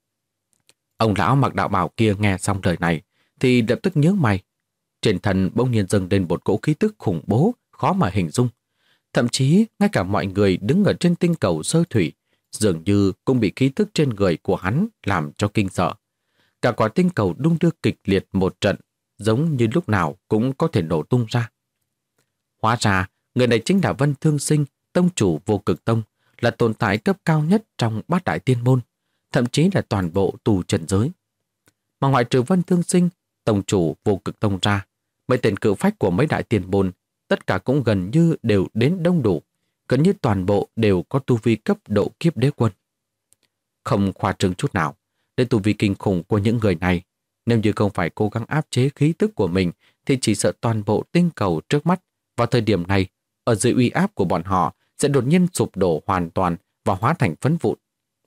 Ông lão mặc đạo bào kia nghe xong lời này thì lập tức nhướng mày. Trên thân bỗng nhiên dâng lên một cỗ khí tức khủng bố, khó mà hình dung. Thậm chí ngay cả mọi người đứng ở trên tinh cầu sơ thủy dường như cũng bị khí tức trên người của hắn làm cho kinh sợ. Cả quả tinh cầu đung đưa kịch liệt một trận, giống như lúc nào cũng có thể nổ tung ra. Hóa ra, người này chính là Vân Thương Sinh, tông chủ Vô Cực Tông, là tồn tại cấp cao nhất trong bát đại tiên môn, thậm chí là toàn bộ tu trần giới. Mà ngoại trừ Vân Thương Sinh, tông chủ Vô Cực Tông ra, mấy tên cự phách của mấy đại tiên môn, tất cả cũng gần như đều đến đông đủ, gần như toàn bộ đều có tu vi cấp độ kiếp đế quân. Không khoa trương chút nào, để tu vi kinh khủng của những người này, nếu như không phải cố gắng áp chế khí tức của mình, thì chỉ sợ toàn bộ tinh cầu trước mắt vào thời điểm này, ở dưới uy áp của bọn họ, sẽ đột nhiên sụp đổ hoàn toàn và hóa thành phấn vụn.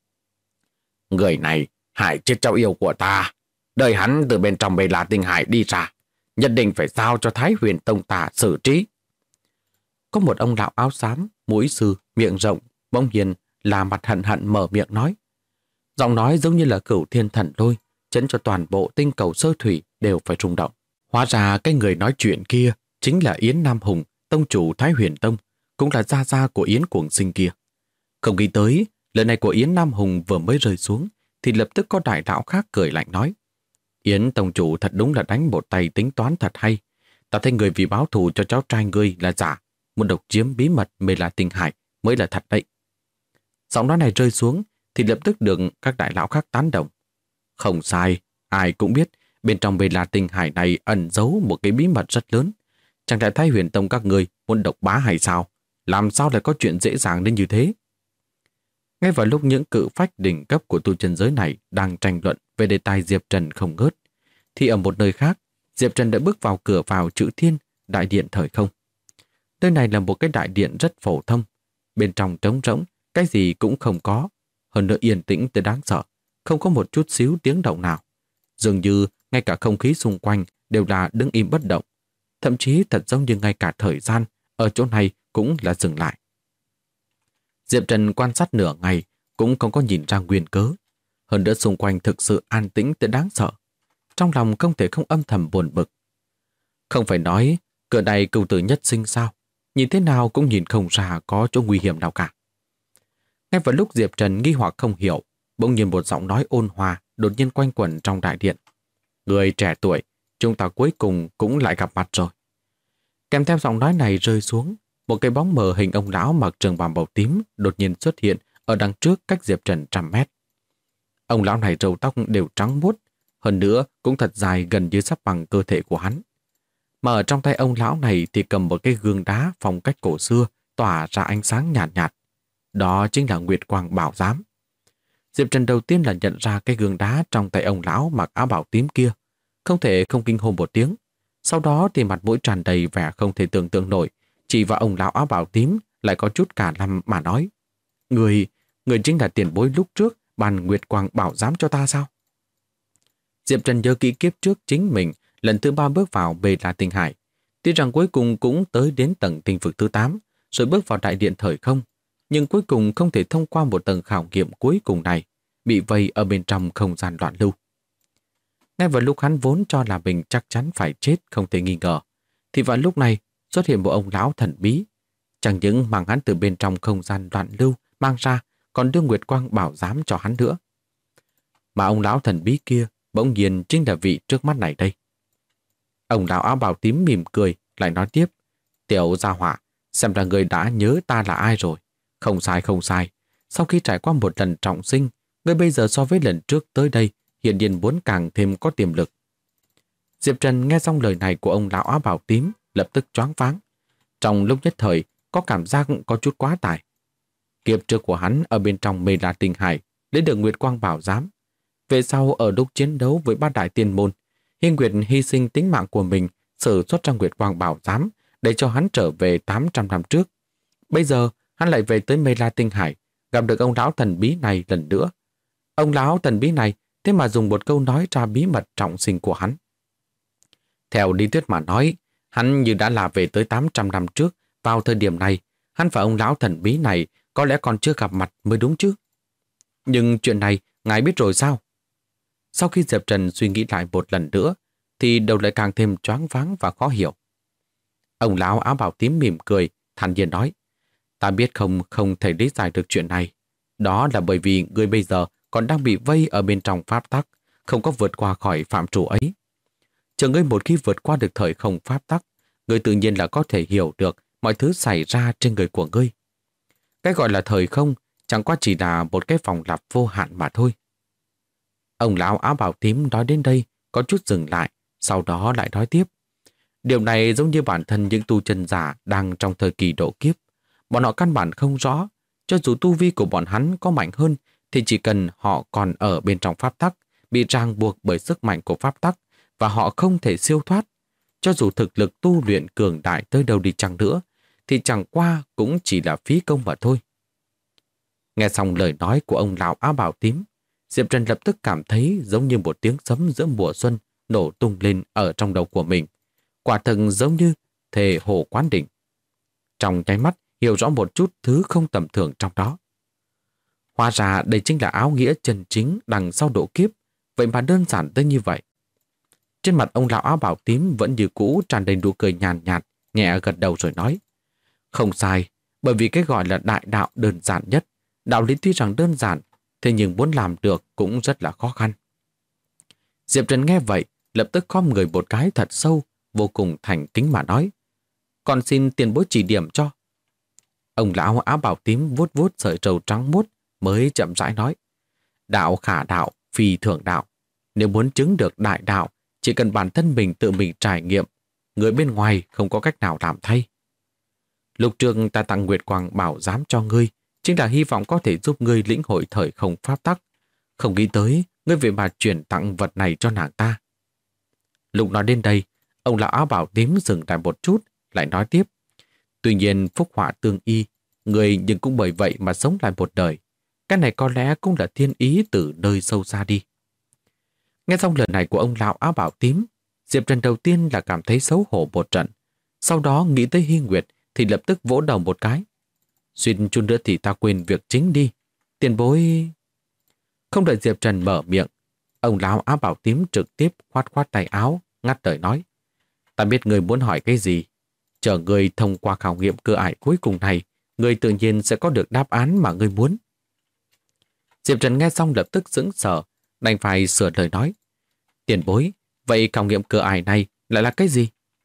Người này hại chết cháu yêu của ta, đợi hắn từ bên trong Bê La Tinh Hải đi ra, nhất định phải giao cho Thái Huyền Tông ta xử trí. Có một ông lão áo xám, mũi sư, miệng rộng, bỗng nhiên là mặt hận hận mở miệng nói. Giọng nói giống như là cửu thiên thần lôi, chấn cho toàn bộ tinh cầu sơ thủy đều phải rung động. Hóa ra cái người nói chuyện kia chính là Yến Nam Hùng, tông chủ Thái Huyền Tông, cũng là gia gia của Yến Cuồng Sinh kia. Không nghĩ tới, lời này của Yến Nam Hùng vừa mới rơi xuống, thì lập tức có đại lão khác cười lạnh nói. Yến tông chủ thật đúng là đánh một tay tính toán thật hay. Ta thấy người vì báo thù cho cháu trai ngươi là giả, muốn độc chiếm bí mật Bê La Tinh Hải mới là thật đấy. Giọng nói này rơi xuống, thì lập tức được các đại lão khác tán đồng. Không sai, ai cũng biết bên trong Bê La Tinh Hải này ẩn giấu một cái bí mật rất lớn. Chẳng lẽ Thái Huyền Tông các ngươi muốn độc bá hay sao? Làm sao lại có chuyện dễ dàng đến như thế? Ngay vào lúc những cự phách đỉnh cấp của tu chân giới này đang tranh luận về đề tài Diệp Trần không ngớt, thì ở một nơi khác, Diệp Trần đã bước vào cửa vào Chữ Thiên, đại điện thời không. Nơi này là một cái đại điện rất phổ thông, bên trong trống rỗng, cái gì cũng không có, hơn nữa yên tĩnh tới đáng sợ, không có một chút xíu tiếng động nào. Dường như ngay cả không khí xung quanh đều là đứng im bất động, thậm chí thật giống như ngay cả thời gian ở chỗ này cũng là dừng lại. Diệp Trần quan sát nửa ngày cũng không có nhìn ra nguyên cớ. Hơn nữa xung quanh thực sự an tĩnh tới đáng sợ. Trong lòng không thể không âm thầm buồn bực. Không phải nói cửa này cửu tử nhất sinh sao? Nhìn thế nào cũng nhìn không ra có chỗ nguy hiểm nào cả. Ngay vào lúc Diệp Trần nghi hoặc không hiểu, bỗng nhiên một giọng nói ôn hòa đột nhiên quanh quẩn trong đại điện. Người trẻ tuổi, chúng ta cuối cùng cũng lại gặp mặt rồi. Kèm theo giọng nói này rơi xuống, một cái bóng mờ hình ông lão mặc trường bào màu tím đột nhiên xuất hiện ở đằng trước cách Diệp Trần 100 mét. Ông lão này râu tóc đều trắng muốt, hơn nữa cũng thật dài gần như sắp bằng cơ thể của hắn. Mà ở trong tay ông lão này thì cầm một cái gương đá phong cách cổ xưa tỏa ra ánh sáng nhạt nhạt. Đó chính là Nguyệt Quang Bảo Giám. Diệp Trần đầu tiên là nhận ra cái gương đá trong tay ông lão mặc áo bảo tím kia, không thể không kinh hô một tiếng. Sau đó thì mặt mũi tràn đầy vẻ không thể tưởng tượng nổi, chỉ vào ông lão áo bảo tím lại có chút cả lăm mà nói. Người chính là tiền bối lúc trước ban Nguyệt Quang Bảo Giám cho ta sao? Diệp Trần nhớ kỹ kiếp trước chính mình lần thứ 3 bước vào Bê La Tinh Hải. Tuy rằng cuối cùng cũng tới đến tầng tinh vực thứ 8, rồi bước vào đại điện thời không, nhưng cuối cùng không thể thông qua một tầng khảo nghiệm cuối cùng này, bị vây ở bên trong không gian loạn lưu. Ngay vào lúc hắn vốn cho là mình chắc chắn phải chết không thể nghi ngờ, thì vào lúc này xuất hiện một ông lão thần bí, chẳng những mang hắn từ bên trong không gian loạn lưu mang ra, còn đưa Nguyệt Quang Bảo Giám cho hắn nữa. Mà ông lão thần bí kia bỗng nhiên chính là vị trước mắt này đây. Ông lão áo bào tím mỉm cười, lại nói tiếp. Tiểu gia hỏa, xem ra người đã nhớ ta là ai rồi. Không sai, không sai. Sau khi trải qua một lần trọng sinh, Ngươi bây giờ so với lần trước tới đây, hiện nhiên muốn càng thêm có tiềm lực. Diệp Trần nghe xong lời này của ông lão áo bào tím, lập tức choáng váng. Trong lúc nhất thời, có cảm giác có chút quá tải. Kiếp trước của hắn ở bên trong Mê La Tinh Hải, lấy được Nguyệt Quang Bảo Giám. Về sau ở lúc chiến đấu với bát đại tiên môn, Hiên Nguyệt hy sinh tính mạng của mình sử xuất ra Nguyệt Quang Bảo Giám để cho hắn trở về 800 năm trước. Bây giờ, hắn lại về tới Mê La Tinh Hải, gặp được ông lão thần bí này lần nữa. Ông lão thần bí này thế mà dùng một câu nói ra bí mật trọng sinh của hắn. Theo lý thuyết mà nói, hắn như đã là về tới 800 năm trước, vào thời điểm này, hắn và ông lão thần bí này có lẽ còn chưa gặp mặt mới đúng chứ. Nhưng chuyện này, ngài biết rồi sao? Sau khi Diệp Trần suy nghĩ lại một lần nữa, thì đầu lại càng thêm choáng váng và khó hiểu. Ông lão áo bào tím mỉm cười, thản nhiên nói, ta biết không thể lý giải được chuyện này. Đó là bởi vì người bây giờ còn đang bị vây ở bên trong pháp tắc, không có vượt qua khỏi phạm trù ấy. Chờ ngươi một khi vượt qua được thời không pháp tắc, ngươi tự nhiên là có thể hiểu được mọi thứ xảy ra trên người của ngươi. Cái gọi là thời không chẳng qua chỉ là một cái vòng lặp vô hạn mà thôi. Ông lão áo bào tím nói đến đây có chút dừng lại, sau đó lại nói tiếp. Điều này giống như bản thân những tu chân giả đang trong thời kỳ độ kiếp. Bọn họ căn bản không rõ, cho dù tu vi của bọn hắn có mạnh hơn thì chỉ cần họ còn ở bên trong pháp tắc, bị ràng buộc bởi sức mạnh của pháp tắc và họ không thể siêu thoát. Cho dù thực lực tu luyện cường đại tới đâu đi chăng nữa, thì chẳng qua cũng chỉ là phí công mà thôi. Nghe xong lời nói của ông lão áo bào tím, Diệp Trần lập tức cảm thấy giống như một tiếng sấm giữa mùa xuân nổ tung lên ở trong đầu của mình. Quả thực giống như thề hồ quán đỉnh. Trong nháy mắt hiểu rõ một chút thứ không tầm thường trong đó. Hóa ra đây chính là áo nghĩa chân chính đằng sau độ kiếp, vậy mà đơn giản tới như vậy. Trên mặt ông lão áo bào tím vẫn như cũ tràn đầy nụ cười nhàn nhạt, nhẹ gật đầu rồi nói. Không sai, bởi vì cái gọi là đại đạo đơn giản nhất. Đạo lý tuy rằng đơn giản, thế nhưng muốn làm được cũng rất là khó khăn. Diệp Trần nghe vậy, lập tức khom người một cái thật sâu, vô cùng thành kính mà nói. Còn xin tiền bối chỉ điểm cho. Ông lão áo bào tím vuốt vuốt sợi râu trắng muốt mới chậm rãi nói. Đạo khả đạo, phi thường đạo. Nếu muốn chứng được đại đạo, chỉ cần bản thân mình tự mình trải nghiệm, người bên ngoài không có cách nào làm thay. Lục trường ta tặng Nguyệt Quang Bảo Giám cho ngươi, chính là hy vọng có thể giúp ngươi lĩnh hội thời không pháp tắc. Không nghĩ tới, ngươi về mà chuyển tặng vật này cho nàng ta. Lục nói đến đây, ông lão áo bào tím dừng lại một chút, lại nói tiếp. Tuy nhiên phúc họa tương y, người nhưng cũng bởi vậy mà sống lại một đời. Cái này có lẽ cũng là thiên ý từ nơi sâu xa đi. Nghe xong lời này của ông lão áo bào tím, Diệp Trần đầu tiên là cảm thấy xấu hổ một trận. Sau đó nghĩ tới Hy Nguyệt thì lập tức vỗ đầu một cái. Xuyên chút nữa thì ta quên việc chính đi. Tiền bối... Không đợi Diệp Trần mở miệng, ông lão áo bào tím trực tiếp khoát khoát tay áo, ngắt lời nói. Ta biết người muốn hỏi cái gì. Chờ người thông qua khảo nghiệm cửa ải cuối cùng này, người tự nhiên sẽ có được đáp án mà người muốn. Diệp Trần nghe xong lập tức sững sờ, đành phải sửa lời nói. Tiền bối, vậy khảo nghiệm cửa ải này lại là cái gì?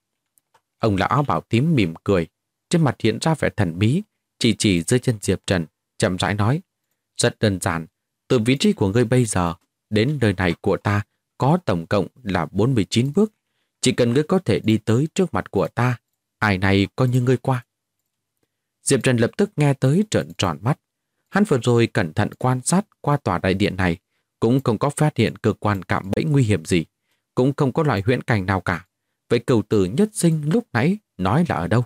Ông lão áo bào tím mỉm cười, trên mặt hiện ra vẻ thần bí, chỉ dưới chân Diệp Trần, chậm rãi nói. Rất đơn giản, từ vị trí của ngươi bây giờ đến nơi này của ta có tổng cộng là 49 bước. Chỉ cần ngươi có thể đi tới trước mặt của ta, ai này coi như ngươi qua. Diệp Trần lập tức nghe tới trợn tròn mắt. Hắn vừa rồi cẩn thận quan sát qua tòa đại điện này, cũng không có phát hiện cơ quan cạm bẫy nguy hiểm gì, cũng không có loại huyễn cảnh nào cả. Vậy cửu tử nhất sinh lúc nãy nói là ở đâu?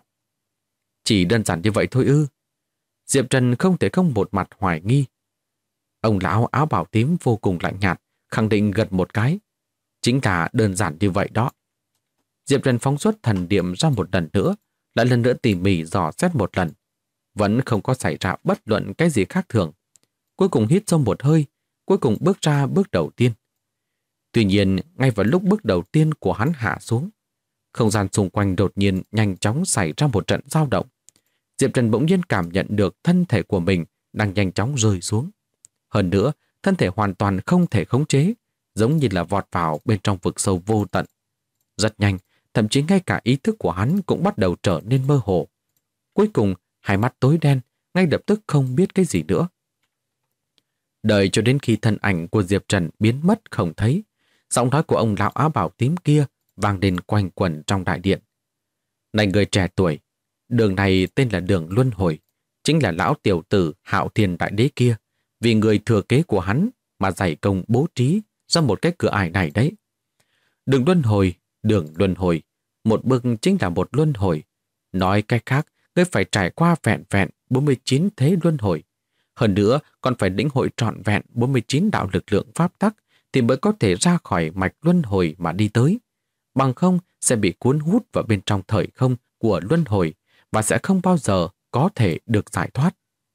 Chỉ đơn giản như vậy thôi ư? Diệp Trần không thể không một mặt hoài nghi. Ông lão áo bào tím vô cùng lạnh nhạt, khẳng định gật một cái. Chính là đơn giản như vậy đó. Diệp Trần phóng xuất thần niệm ra một lần nữa, lại lần nữa tỉ mỉ dò xét một lần. Vẫn không có xảy ra bất luận cái gì khác thường. Cuối cùng hít sâu một hơi, cuối cùng bước ra bước đầu tiên. Tuy nhiên, ngay vào lúc bước đầu tiên của hắn hạ xuống, không gian xung quanh đột nhiên nhanh chóng xảy ra một trận dao động. Diệp Trần bỗng nhiên cảm nhận được thân thể của mình đang nhanh chóng rơi xuống. Hơn nữa, thân thể hoàn toàn không thể khống chế, giống như là vọt vào bên trong vực sâu vô tận. Rất nhanh, thậm chí ngay cả ý thức của hắn cũng bắt đầu trở nên mơ hồ. Cuối cùng, hai mắt tối đen, ngay lập tức không biết cái gì nữa. Đợi cho đến khi thân ảnh của Diệp Trần biến mất không thấy, giọng nói của ông lão áo bào tím kia vang lên quanh quẩn trong đại điện. Này người trẻ tuổi, đường này tên là đường Luân Hồi, chính là lão tiểu tử Hạo Thiên Đại Đế kia, vì người thừa kế của hắn mà dày công bố trí ra một cái cửa ải này đấy. Đường Luân Hồi, một bước chính là một luân hồi. Nói cách khác, ngươi phải trải qua vẹn vẹn 49 thế luân hồi. Hơn nữa, còn phải lĩnh hội trọn vẹn 49 đạo lực lượng pháp tắc thì mới có thể ra khỏi mạch luân hồi mà đi tới. Bằng không sẽ bị cuốn hút vào bên trong thời không của luân hồi và sẽ không bao giờ có thể được giải thoát.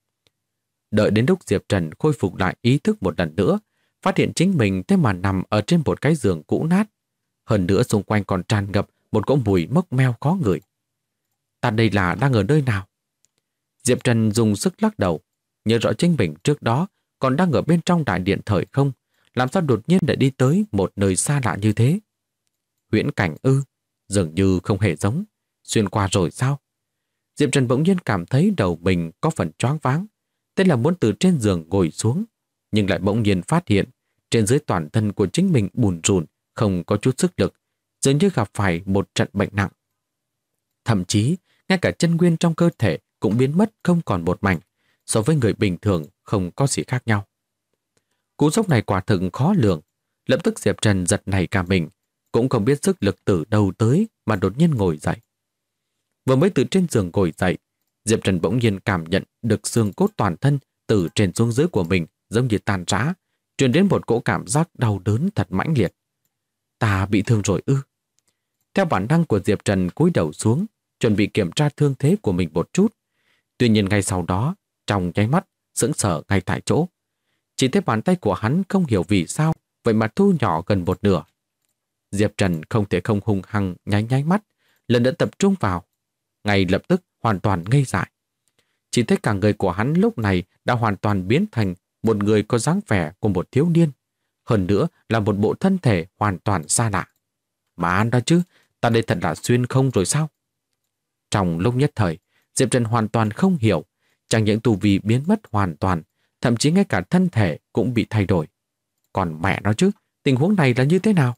Đợi đến lúc Diệp Trần khôi phục lại ý thức một lần nữa, phát hiện chính mình thế mà nằm ở trên một cái giường cũ nát. Hơn nữa xung quanh còn tràn ngập một cỗ mùi mốc meo khó ngửi. Ta đây là đang ở nơi nào? Diệp Trần dùng sức lắc đầu, nhớ rõ chính mình trước đó còn đang ở bên trong đại điện thời không, làm sao đột nhiên lại đi tới một nơi xa lạ như thế? Huyễn cảnh ư? Dường như không hề giống. Xuyên qua rồi sao? Diệp Trần bỗng nhiên cảm thấy đầu mình có phần choáng váng. Thế là muốn từ trên giường ngồi xuống, nhưng lại bỗng nhiên phát hiện trên dưới toàn thân của chính mình bùn rùn, không có chút sức lực, dường như gặp phải một trận bệnh nặng. Thậm chí, ngay cả chân nguyên trong cơ thể cũng biến mất không còn một mảnh, so với người bình thường không có gì khác nhau. Cú sốc này quả thực khó lường, lập tức Diệp Trần giật nảy cả mình, cũng không biết sức lực từ đâu tới mà đột nhiên ngồi dậy. Vừa mới từ trên giường ngồi dậy, Diệp Trần bỗng nhiên cảm nhận được xương cốt toàn thân từ trên xuống dưới của mình giống như tan rã, truyền đến một cỗ cảm giác đau đớn thật mãnh liệt. Ta bị thương rồi ư? Theo bản năng của Diệp Trần cúi đầu xuống, chuẩn bị kiểm tra thương thế của mình một chút. Tuy nhiên ngay sau đó, trong nháy mắt, sững sờ ngay tại chỗ. Chỉ thấy bàn tay của hắn không hiểu vì sao, vậy mà thu nhỏ gần một nửa. Diệp Trần không thể không hung hăng nháy mắt, lần nữa tập trung vào. Ngay lập tức hoàn toàn ngây dại. Chỉ thấy cả người của hắn lúc này đã hoàn toàn biến thành một người có dáng vẻ của một thiếu niên. Hơn nữa là một bộ thân thể hoàn toàn xa lạ. Mà ăn đó chứ, ta đây thật là xuyên không rồi sao? Trong lúc nhất thời, Diệp Trần hoàn toàn không hiểu, chẳng những tu vi biến mất hoàn toàn, thậm chí ngay cả thân thể cũng bị thay đổi. Còn mẹ nó chứ, tình huống này là như thế nào?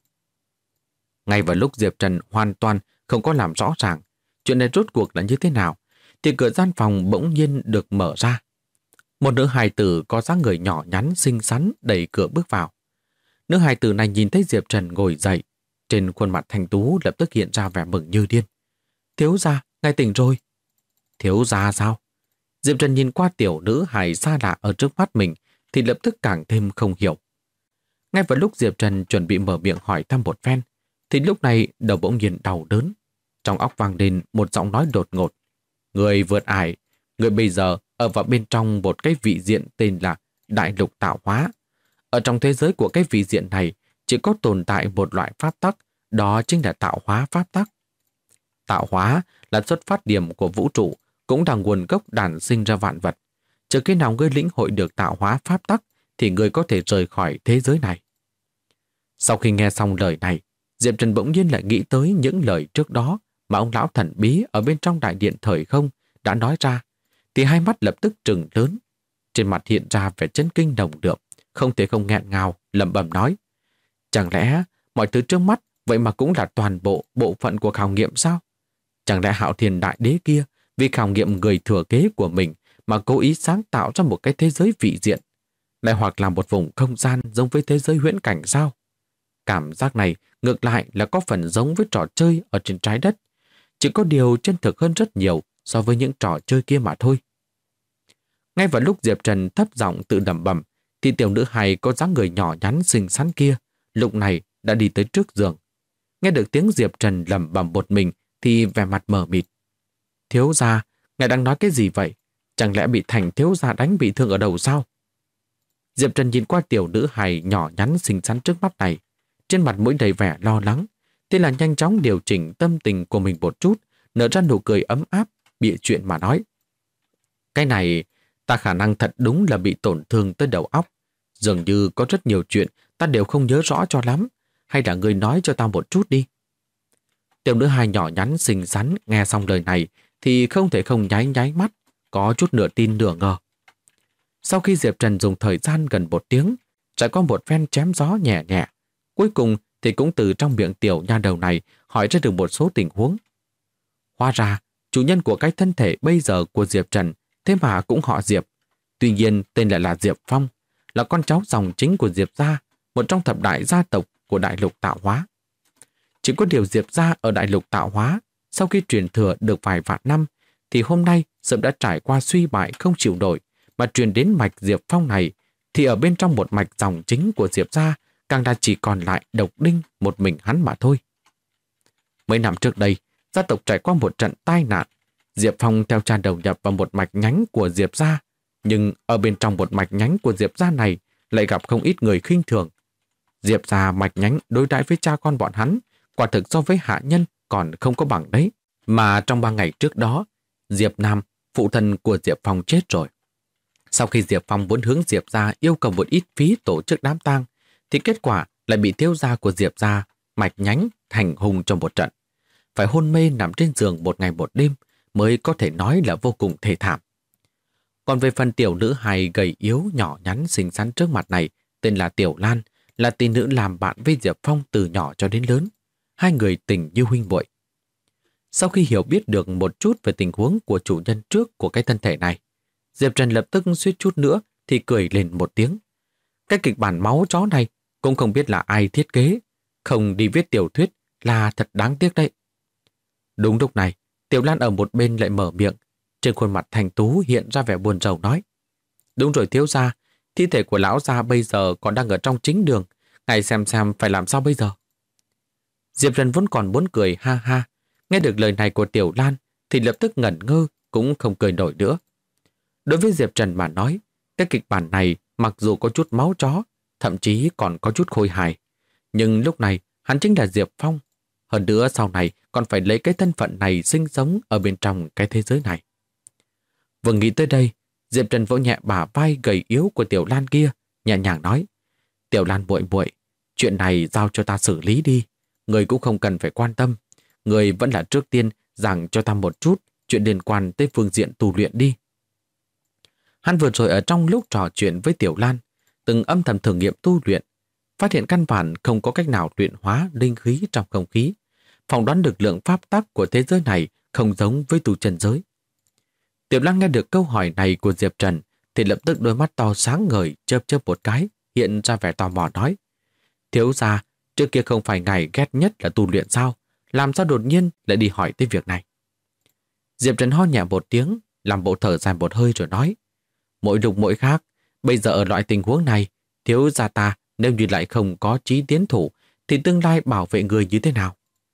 Ngay vào lúc Diệp Trần hoàn toàn không có làm rõ ràng chuyện này rốt cuộc là như thế nào, thì cửa gian phòng bỗng nhiên được mở ra. Một nữ hài tử có dáng người nhỏ nhắn xinh xắn đẩy cửa bước vào. Nữ hài tử này nhìn thấy Diệp Trần ngồi dậy, trên khuôn mặt thanh tú lập tức hiện ra vẻ mừng như điên. Thiếu gia, ngài tỉnh rồi. Thiếu gia sao? Diệp Trần nhìn qua tiểu nữ hài xa lạ ở trước mắt mình thì lập tức càng thêm không hiểu. Ngay vào lúc Diệp Trần chuẩn bị mở miệng hỏi thăm một phen, thì lúc này đầu bỗng nhiên đau đớn. Trong óc vang lên một giọng nói đột ngột. Người vượt ải, người bây giờ ở vào bên trong một cái vị diện tên là Đại Lục Tạo Hóa. Ở trong thế giới của cái vị diện này chỉ có tồn tại một loại pháp tắc, đó chính là tạo hóa pháp tắc. Tạo hóa là xuất phát điểm của vũ trụ, cũng là nguồn gốc đản sinh ra vạn vật. Trừ khi nào ngươi lĩnh hội được tạo hóa pháp tắc thì ngươi có thể rời khỏi thế giới này. Sau khi nghe xong lời này, Diệp Trần bỗng nhiên lại nghĩ tới những lời trước đó mà ông lão thần bí ở bên trong đại điện thời không đã nói ra, thì hai mắt lập tức trừng lớn. Trên mặt hiện ra vẻ chấn kinh nồng đượm, không thể không nghẹn ngào, lẩm bẩm nói. Chẳng lẽ mọi thứ trước mắt vậy mà cũng là toàn bộ bộ phận của khảo nghiệm sao? Chẳng lẽ Hạo Thiên Đại Đế kia vì khảo nghiệm người thừa kế của mình mà cố ý sáng tạo ra một cái thế giới vị diện, lại hoặc là một vùng không gian giống với thế giới huyễn cảnh sao? Cảm giác này ngược lại là có phần giống với trò chơi ở trên trái đất, chỉ có điều chân thực hơn rất nhiều so với những trò chơi kia mà thôi. Ngay vào lúc Diệp Trần thấp giọng tự lẩm bẩm, thì tiểu nữ hài có dáng người nhỏ nhắn xinh xắn kia lúc này đã đi tới trước giường. Nghe được tiếng Diệp Trần lẩm bẩm một mình thì vẻ mặt mờ mịt. Thiếu gia, ngài đang nói cái gì vậy? Chẳng lẽ bị Thành thiếu gia đánh bị thương ở đầu sao? Diệp Trần nhìn qua tiểu nữ hài nhỏ nhắn xinh xắn trước mắt này, trên mặt mũi đầy vẻ lo lắng, thế là nhanh chóng điều chỉnh tâm tình của mình một chút, nở ra nụ cười ấm áp, bịa chuyện mà nói. Cái này, ta khả năng thật đúng là bị tổn thương tới đầu óc. Dường như có rất nhiều chuyện ta đều không nhớ rõ cho lắm. Hay là người nói cho ta một chút đi. Tiểu nữ hài nhỏ nhắn xinh xắn nghe xong lời này thì không thể không nháy mắt, có chút nửa tin nửa ngờ. Sau khi Diệp Trần dùng thời gian gần 1 tiếng, trải qua một phen chém gió nhẹ nhẹ, cuối cùng thì cũng từ trong miệng tiểu nha đầu này hỏi ra được một số tình huống. Hóa ra, chủ nhân của cái thân thể bây giờ của Diệp Trần thế mà cũng họ Diệp. Tuy nhiên tên lại là Diệp Phong, là con cháu dòng chính của Diệp gia, một trong thập đại gia tộc của Đại Lục Tạo Hóa. Chỉ có điều Diệp gia ở Đại Lục Tạo Hóa, sau khi truyền thừa được vài vạn năm, thì hôm nay sớm đã trải qua suy bại không chịu nổi, mà truyền đến mạch Diệp Phong này, thì ở bên trong một mạch dòng chính của Diệp gia, càng là chỉ còn lại độc đinh một mình hắn mà thôi. Mấy năm trước đây, gia tộc trải qua một trận tai nạn. Diệp Phong theo cha đầu nhập vào một mạch nhánh của Diệp gia, nhưng ở bên trong một mạch nhánh của Diệp gia này lại gặp không ít người khinh thường. Diệp gia mạch nhánh đối đãi với cha con bọn hắn, quả thực so với hạ nhân còn không có bằng đấy. Mà trong 3 ngày trước đó, Diệp Nam, phụ thân của Diệp Phong chết rồi. Sau khi Diệp Phong muốn hướng Diệp gia yêu cầu một ít phí tổ chức đám tang, thì kết quả lại bị thiếu gia của Diệp gia mạch nhánh hành hung trong một trận. Phải hôn mê nằm trên giường 1 ngày 1 đêm mới có thể nói là vô cùng thê thảm. Còn về phần tiểu nữ hài gầy yếu nhỏ nhắn xinh xắn trước mặt này, tên là Tiểu Lan, là tỷ nữ làm bạn với Diệp Phong từ nhỏ cho đến lớn. Hai người tình như huynh muội. Sau khi hiểu biết được một chút về tình huống của chủ nhân trước của cái thân thể này, Diệp Trần lập tức suýt chút nữa thì cười lên một tiếng. Cái kịch bản máu chó này cũng không biết là ai thiết kế, không đi viết tiểu thuyết là thật đáng tiếc đấy. Đúng lúc này, Tiểu Lan ở một bên lại mở miệng, trên khuôn mặt thành tú hiện ra vẻ buồn rầu nói: Đúng rồi thiếu gia, thi thể của lão gia bây giờ còn đang ở trong chính đường, ngài xem phải làm sao bây giờ. Diệp Trần vốn còn muốn cười ha ha, nghe được lời này của Tiểu Lan thì lập tức ngẩn ngơ, cũng không cười nổi nữa. Đối với Diệp Trần mà nói, cái kịch bản này mặc dù có chút máu chó, thậm chí còn có chút khôi hài, nhưng lúc này hắn chính là Diệp Phong. Hơn nữa sau này còn phải lấy cái thân phận này sinh sống ở bên trong cái thế giới này. Vừa nghĩ tới đây, Diệp Trần vỗ nhẹ bả vai gầy yếu của Tiểu Lan kia, nhẹ nhàng nói: Tiểu Lan muội muội, chuyện này giao cho ta xử lý đi, người cũng không cần phải quan tâm. Người vẫn là trước tiên giảng cho ta một chút chuyện liên quan tới phương diện tu luyện đi. Hắn vừa rồi ở trong lúc trò chuyện với Tiểu Lan, từng âm thầm thử nghiệm tu luyện, phát hiện căn bản không có cách nào luyện hóa linh khí trong không khí, phỏng đoán được lượng pháp tắc của thế giới này không giống với tu chân giới. Tiểu Lan nghe được câu hỏi này của Diệp Trần thì lập tức đôi mắt to sáng ngời chớp chớp một cái, hiện ra vẻ tò mò nói: Thiếu gia, trước kia không phải ngài ghét nhất là tu luyện sao? Làm sao đột nhiên lại đi hỏi tới việc này? Diệp Trần ho nhẹ một tiếng, làm bộ thở dài một hơi rồi nói: Mỗi lúc mỗi khác, bây giờ ở loại tình huống này, thiếu gia ta nếu như lại không có chí tiến thủ thì tương lai bảo vệ người như thế nào?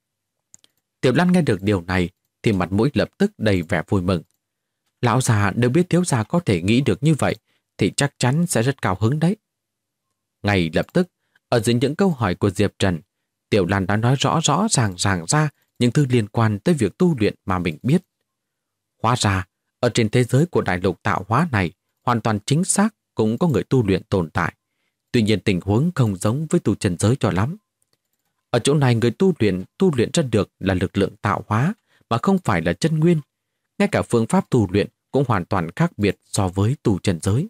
Tiểu Lan nghe được điều này thì mặt mũi lập tức đầy vẻ vui mừng. Lão già nếu biết thiếu gia có thể nghĩ được như vậy thì chắc chắn sẽ rất cao hứng đấy. Ngay lập tức, ở dưới những câu hỏi của Diệp Trần, Tiểu Lan đã nói rõ ràng ra những thứ liên quan tới việc tu luyện mà mình biết. Hóa ra, ở trên thế giới của Đại Lục Tạo Hóa này, hoàn toàn chính xác cũng có người tu luyện tồn tại. Tuy nhiên tình huống không giống với tu chân giới cho lắm. Ở chỗ này người tu luyện ra được là lực lượng tạo hóa mà không phải là chân nguyên. Ngay cả phương pháp tu luyện cũng hoàn toàn khác biệt so với tu chân giới.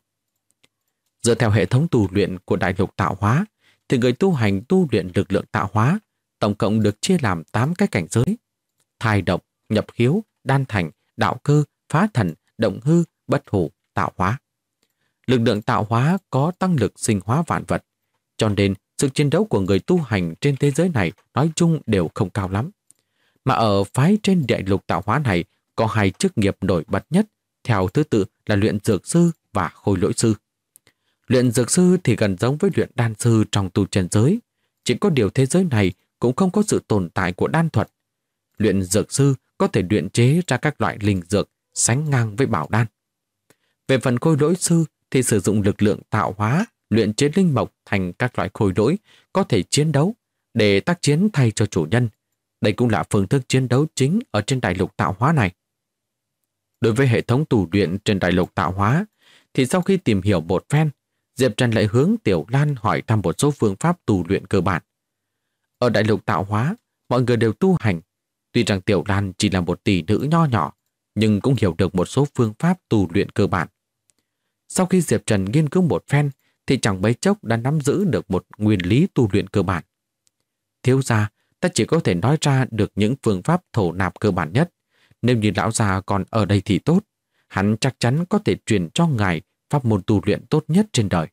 Dựa theo hệ thống tu luyện của Đại Lục Tạo Hóa, thì người tu hành tu luyện lực lượng tạo hóa tổng cộng được chia làm 8 cái cảnh giới: thai động, nhập khiếu, đan thành, đạo cơ, phá thần, động hư, bất hủ, tạo hóa. Lực lượng tạo hóa có tăng lực sinh hóa vạn vật, cho nên sức chiến đấu của người tu hành trên thế giới này nói chung đều không cao lắm. Mà ở phái trên Đại Lục Tạo Hóa này có 2 chức nghiệp nổi bật nhất, theo thứ tự là luyện dược sư và khôi lỗi sư. Luyện dược sư thì gần giống với luyện đan sư trong tu chân giới, chỉ có điều thế giới này cũng không có sự tồn tại của đan thuật. Luyện dược sư có thể luyện chế ra các loại linh dược sánh ngang với bảo đan. Về phần khôi lỗi sư thì sử dụng lực lượng tạo hóa luyện chế linh mộc thành các loại khôi lỗi có thể chiến đấu để tác chiến thay cho chủ nhân. Đây cũng là phương thức chiến đấu chính ở trên Đại Lục Tạo Hóa này. Đối với hệ thống tu luyện trên Đại Lục Tạo Hóa thì sau khi tìm hiểu một phen, Diệp Trần lại hướng Tiểu Lan hỏi thăm một số phương pháp tu luyện cơ bản. Ở Đại Lục Tạo Hóa, mọi người đều tu hành. Tuy rằng Tiểu Lan chỉ là một tỷ nữ nho nhỏ, nhưng cũng hiểu được một số phương pháp tu luyện cơ bản. Sau khi Diệp Trần nghiên cứu một phen thì chẳng mấy chốc đã nắm giữ được một nguyên lý tu luyện cơ bản. Thiếu gia, ta chỉ có thể nói ra được những phương pháp thổ nạp cơ bản nhất. Nếu như lão già còn ở đây thì tốt, hắn chắc chắn có thể truyền cho ngài pháp môn tu luyện tốt nhất trên đời.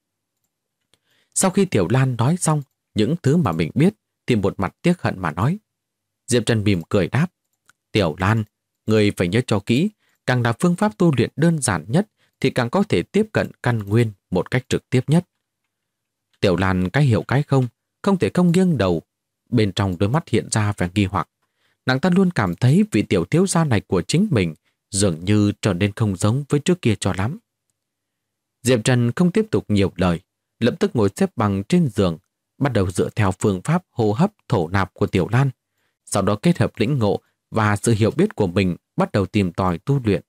Sau khi Tiểu Lan nói xong những thứ mà mình biết thì một mặt tiếc hận mà nói. Diệp Trần mỉm cười đáp, Tiểu Lan, người phải nhớ cho kỹ, càng là phương pháp tu luyện đơn giản nhất thì càng có thể tiếp cận căn nguyên một cách trực tiếp nhất. Tiểu Lan cái hiểu cái không thể không nghiêng đầu. Bên trong đôi mắt hiện ra vẻ nghi hoặc. Nàng ta luôn cảm thấy vị tiểu thiếu gia này của chính mình dường như trở nên không giống với trước kia cho lắm. Diệp Trần không tiếp tục nhiều lời, lập tức ngồi xếp bằng trên giường, bắt đầu dựa theo phương pháp hô hấp thổ nạp của Tiểu Lan, sau đó kết hợp lĩnh ngộ và sự hiểu biết của mình bắt đầu tìm tòi tu luyện.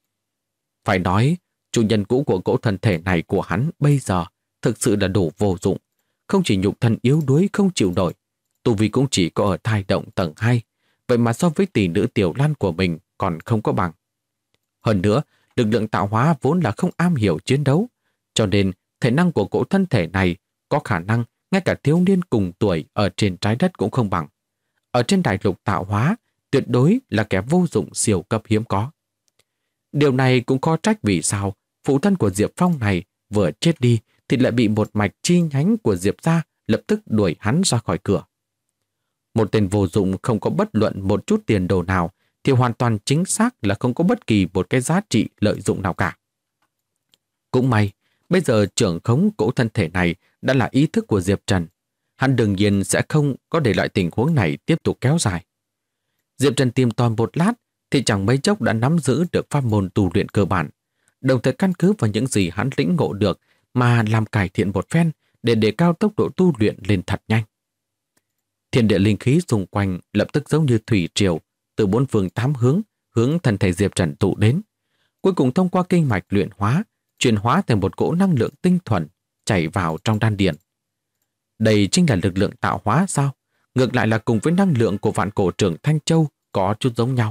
Phải nói, chủ nhân cũ của cỗ thân thể này của hắn bây giờ thực sự là đủ vô dụng, không chỉ nhục thân yếu đuối không chịu nổi, tu vi cũng chỉ có ở thai động tầng 2, vậy mà so với tỷ nữ Tiểu Lan của mình còn không có bằng. Hơn nữa, lực lượng tạo hóa vốn là không am hiểu chiến đấu, cho nên thể năng của cỗ thân thể này có khả năng ngay cả thiếu niên cùng tuổi ở trên trái đất cũng không bằng. Ở trên đại lục tạo hóa, tuyệt đối là kẻ vô dụng siêu cấp hiếm có. Điều này cũng có trách vì sao phụ thân của Diệp Phong này vừa chết đi thì lại bị một mạch chi nhánh của Diệp gia lập tức đuổi hắn ra khỏi cửa. Một tên vô dụng không có bất luận một chút tiền đồ nào thì hoàn toàn chính xác là không có bất kỳ một cái giá trị lợi dụng nào cả. Cũng may, bây giờ trưởng khống cỗ thân thể này đã là ý thức của Diệp Trần. Hắn đương nhiên sẽ không có để loại tình huống này tiếp tục kéo dài. Diệp Trần tìm tòi một lát thì chẳng mấy chốc đã nắm giữ được pháp môn tu luyện cơ bản, đồng thời căn cứ vào những gì hắn lĩnh ngộ được mà làm cải thiện một phen để đề cao tốc độ tu luyện lên thật nhanh. Thiên địa linh khí xung quanh lập tức giống như thủy triều từ bốn phương tám hướng thân thể Diệp Trần tụ đến, cuối cùng thông qua kinh mạch luyện hóa, chuyển hóa thành một cỗ năng lượng tinh thuần chảy vào trong đan điền. Đây chính là lực lượng tạo hóa sao? Ngược lại là cùng với năng lượng của vạn cổ trưởng Thanh Châu có chút giống nhau.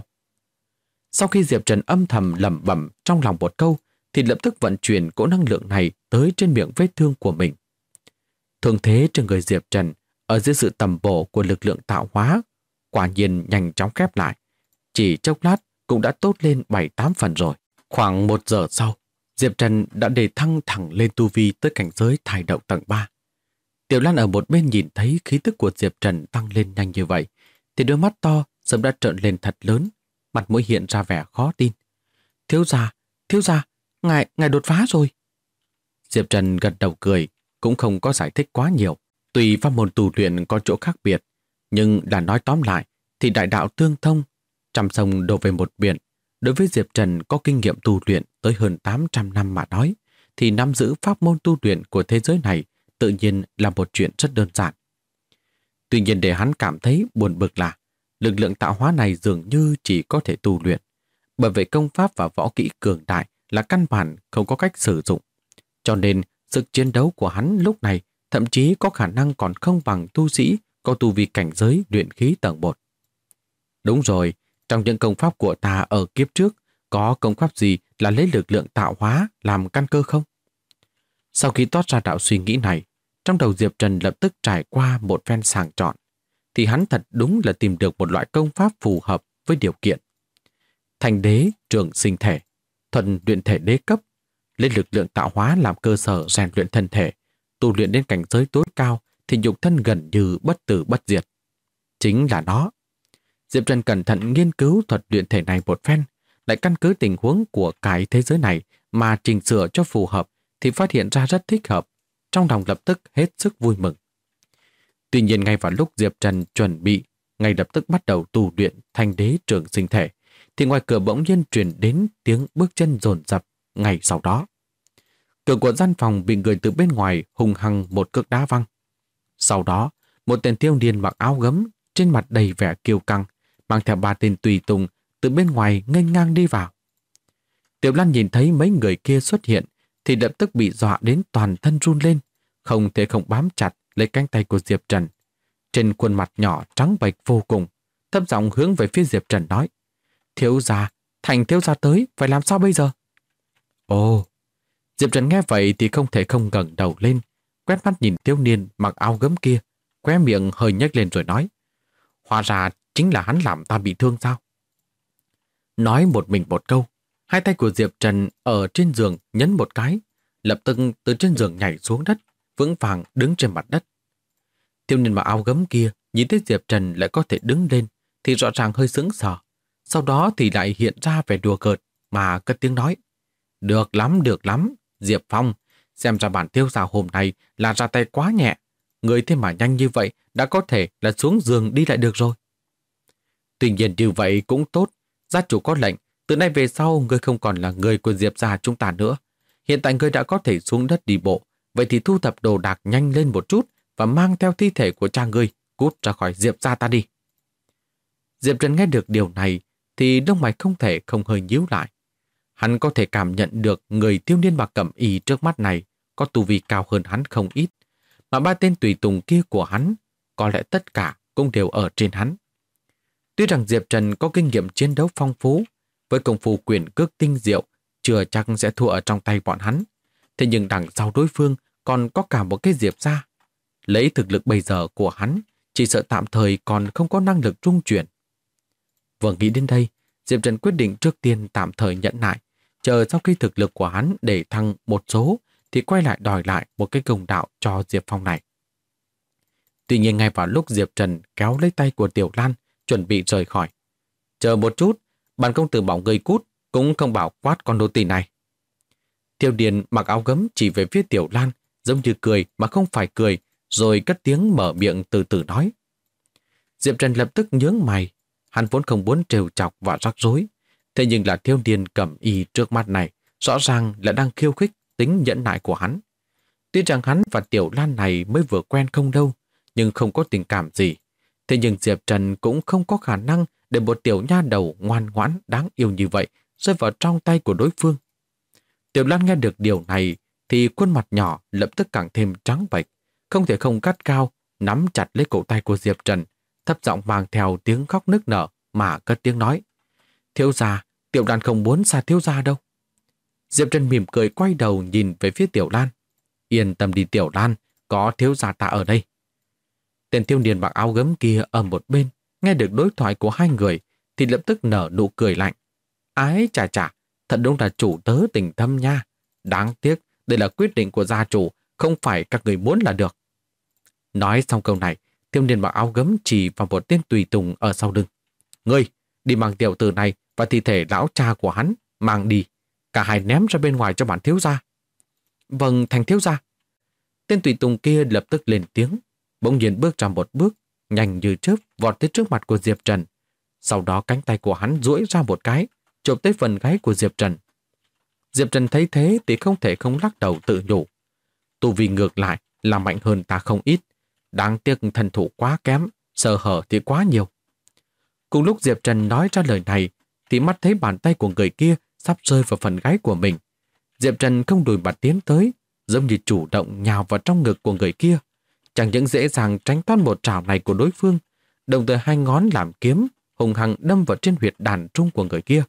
Sau khi Diệp Trần âm thầm lẩm bẩm trong lòng một câu thì lập tức vận chuyển cỗ năng lượng này tới trên miệng vết thương của mình. Thương thế trên người Diệp Trần ở dưới sự tầm bổ của lực lượng tạo hóa quả nhiên nhanh chóng khép lại. Chỉ chốc lát cũng đã tốt lên 7-8 phần rồi. Khoảng 1 giờ sau, Diệp Trần đã đề thăng thẳng lên tu vi tới cảnh giới thai động tầng 3. Tiểu Lan ở một bên nhìn thấy khí tức của Diệp Trần tăng lên nhanh như vậy, thì đôi mắt to sớm đã trợn lên thật lớn, mặt mũi hiện ra vẻ khó tin. Thiếu gia, ngài đột phá rồi. Diệp Trần gật đầu cười, cũng không có giải thích quá nhiều. Tuy pháp môn tu luyện có chỗ khác biệt, nhưng đã nói tóm lại thì đại đạo tương thông, trăm sông đổ về một biển. Đối với Diệp Trần có kinh nghiệm tu luyện tới hơn 800 năm mà nói, thì nắm giữ pháp môn tu luyện của thế giới này tự nhiên là một chuyện rất đơn giản. Tuy nhiên để hắn cảm thấy buồn bực là lực lượng tạo hóa này dường như chỉ có thể tu luyện, bởi vậy công pháp và võ kỹ cường đại là căn bản không có cách sử dụng. Cho nên sức chiến đấu của hắn lúc này thậm chí có khả năng còn không bằng tu sĩ có tu vi cảnh giới luyện khí tầng 1. Đúng rồi, trong những công pháp của ta ở kiếp trước, có công pháp gì là lấy lực lượng tạo hóa làm căn cơ không? Sau khi toát ra đạo suy nghĩ này, trong đầu Diệp Trần lập tức trải qua một phen sàng chọn, thì hắn thật đúng là tìm được một loại công pháp phù hợp với điều kiện. Thành đế trường sinh thể, thuần luyện thể đế cấp, lấy lực lượng tạo hóa làm cơ sở rèn luyện thân thể, tu luyện đến cảnh giới tối cao thì nhục thân gần như bất tử bất diệt. Chính là nó. Diệp Trần cẩn thận nghiên cứu thuật luyện thể này một phen, lại căn cứ tình huống của cái thế giới này mà chỉnh sửa cho phù hợp thì phát hiện ra rất thích hợp, trong lòng lập tức hết sức vui mừng. Tuy nhiên ngay vào lúc Diệp Trần chuẩn bị ngay lập tức bắt đầu tu luyện thành đế trường sinh thể, thì ngoài cửa bỗng nhiên truyền đến tiếng bước chân dồn dập ngay sau đó. Cửa của gian phòng bị người từ bên ngoài hung hăng một cước đá văng. Sau đó, một tên thiếu niên mặc áo gấm, trên mặt đầy vẻ kiêu căng, mang theo 3 tên tùy tùng từ bên ngoài nghênh ngang đi vào. Tiểu Lan nhìn thấy mấy người kia xuất hiện thì lập tức bị dọa đến toàn thân run lên, không thể không bám chặt lấy cánh tay của Diệp Trần. Trên khuôn mặt nhỏ trắng bệch vô cùng, thấp giọng hướng về phía Diệp Trần nói: "Thiếu gia, Thành thiếu gia tới, phải làm sao bây giờ?" Ồ, Diệp Trần nghe vậy thì không thể không ngẩng đầu lên, quét mắt nhìn thiếu niên mặc áo gấm kia, khóe miệng hơi nhếch lên rồi nói: Hóa ra chính là hắn làm ta bị thương sao? Nói một mình một câu, hai tay của Diệp Trần ở trên giường nhấn một cái, lập tức từ trên giường nhảy xuống đất, vững vàng đứng trên mặt đất. Thiếu niên mặc áo gấm kia nhìn thấy Diệp Trần lại có thể đứng lên thì rõ ràng hơi sững sờ. Sau đó thì lại hiện ra vẻ đùa cợt mà cất tiếng nói: được lắm, Diệp Phong, xem ra bản thiếu gia hôm nay là ra tay quá nhẹ. Người thế mà nhanh như vậy đã có thể là xuống giường đi lại được rồi. Tuy nhiên như vậy cũng tốt, gia chủ có lệnh, từ nay về sau ngươi không còn là người của Diệp gia chúng ta nữa. Hiện tại ngươi đã có thể xuống đất đi bộ, vậy thì thu thập đồ đạc nhanh lên một chút và mang theo thi thể của cha ngươi cút ra khỏi Diệp gia ta đi. Diệp Trần nghe được điều này thì lông mày không thể không hơi nhíu lại. Hắn có thể cảm nhận được người thiếu niên mặc cẩm y trước mắt này có tu vi cao hơn hắn không ít, mà ba tên tùy tùng kia của hắn có lẽ tất cả cũng đều ở trên hắn. Tuy rằng Diệp Trần có kinh nghiệm chiến đấu phong phú, với công phu quyền cước tinh diệu, chưa chắc sẽ thua ở trong tay bọn hắn. Thế nhưng đằng sau đối phương còn có cả một cái Diệp gia. Lấy thực lực bây giờ của hắn, chỉ sợ tạm thời còn không có năng lực trung chuyển. Vừa nghĩ đến đây, Diệp Trần quyết định trước tiên tạm thời nhẫn nại, chờ sau khi thực lực của hắn để thăng một số thì quay lại đòi lại một cái công đạo cho Diệp Phong này. Tuy nhiên ngay vào lúc Diệp Trần kéo lấy tay của Tiểu Lan, chuẩn bị rời khỏi. Chờ một chút, bản công tử bảo người cút, cũng không bảo quát con nô tỳ này. Tiêu Điền mặc áo gấm chỉ về phía Tiểu Lan, giống như cười mà không phải cười, rồi cất tiếng mở miệng từ từ nói. Diệp Trần lập tức nhướng mày, hắn vốn không muốn trêu chọc và rắc rối, thế nhưng là Tiêu Điền cẩm y trước mắt này, rõ ràng là đang khiêu khích tính nhẫn nại của hắn. Tuy rằng hắn và Tiểu Lan này mới vừa quen không đâu, nhưng không có tình cảm gì. Thế nhưng Diệp Trần cũng không có khả năng để một tiểu nha đầu ngoan ngoãn đáng yêu như vậy rơi vào trong tay của đối phương. Tiểu Lan nghe được điều này thì khuôn mặt nhỏ lập tức càng thêm trắng bệch, không thể không gắt cao, nắm chặt lấy cổ tay của Diệp Trần, thấp giọng mang theo tiếng khóc nức nở mà cất tiếng nói. Thiếu gia, Tiểu Lan không muốn xa thiếu gia đâu. Diệp Trần mỉm cười quay đầu nhìn về phía Tiểu Lan. Yên tâm đi Tiểu Lan, có thiếu gia ta ở đây. Tên thiếu niên mặc áo gấm kia ở một bên, nghe được đối thoại của hai người thì lập tức nở nụ cười lạnh. Ái chà chà, thật đúng là chủ tớ tình thâm nha. Đáng tiếc, đây là quyết định của gia chủ, không phải các người muốn là được. Nói xong câu này, thiếu niên mặc áo gấm chỉ vào một tên tùy tùng ở sau lưng. Ngươi, đi mang tiểu tử này và thi thể lão cha của hắn, mang đi. Cả hai ném ra bên ngoài cho bản thiếu gia. Vâng, thành thiếu gia. Tên tùy tùng kia lập tức lên tiếng, bỗng nhiên bước ra một bước, nhanh như chớp vọt tới trước mặt của Diệp Trần. Sau đó cánh tay của hắn duỗi ra một cái, chộp tới phần gáy của Diệp Trần. Diệp Trần thấy thế thì không thể không lắc đầu tự nhủ. Tu vi ngược lại là mạnh hơn ta không ít. Đáng tiếc thần thủ quá kém, sơ hở thì quá nhiều. Cùng lúc Diệp Trần nói ra lời này, thì mắt thấy bàn tay của người kia sắp rơi vào phần gáy của mình. Diệp Trần không đùi mặt tiến tới, giống như chủ động nhào vào trong ngực của người kia. Chẳng những dễ dàng tránh thoát một trảo này của đối phương, đồng thời hai ngón làm kiếm, hùng hăng đâm vào trên huyệt đàn trung của người kia.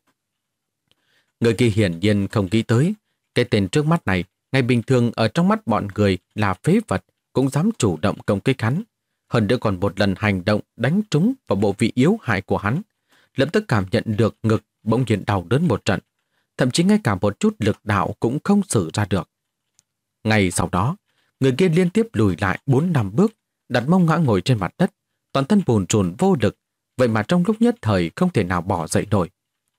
Người kia hiển nhiên không nghĩ tới, cái tên trước mắt này, ngày bình thường ở trong mắt bọn người là phế vật, cũng dám chủ động công kích hắn. Hơn nữa còn một lần hành động đánh trúng vào bộ vị yếu hại của hắn, lập tức cảm nhận được ngực bỗng nhiên đau đớn một trận, thậm chí ngay cả một chút lực đạo cũng không sử ra được. Ngay sau đó, người kia liên tiếp lùi lại 4-5 bước, đặt mông ngã ngồi trên mặt đất, toàn thân bùn rùn vô lực, vậy mà trong lúc nhất thời không thể nào bỏ dậy nổi.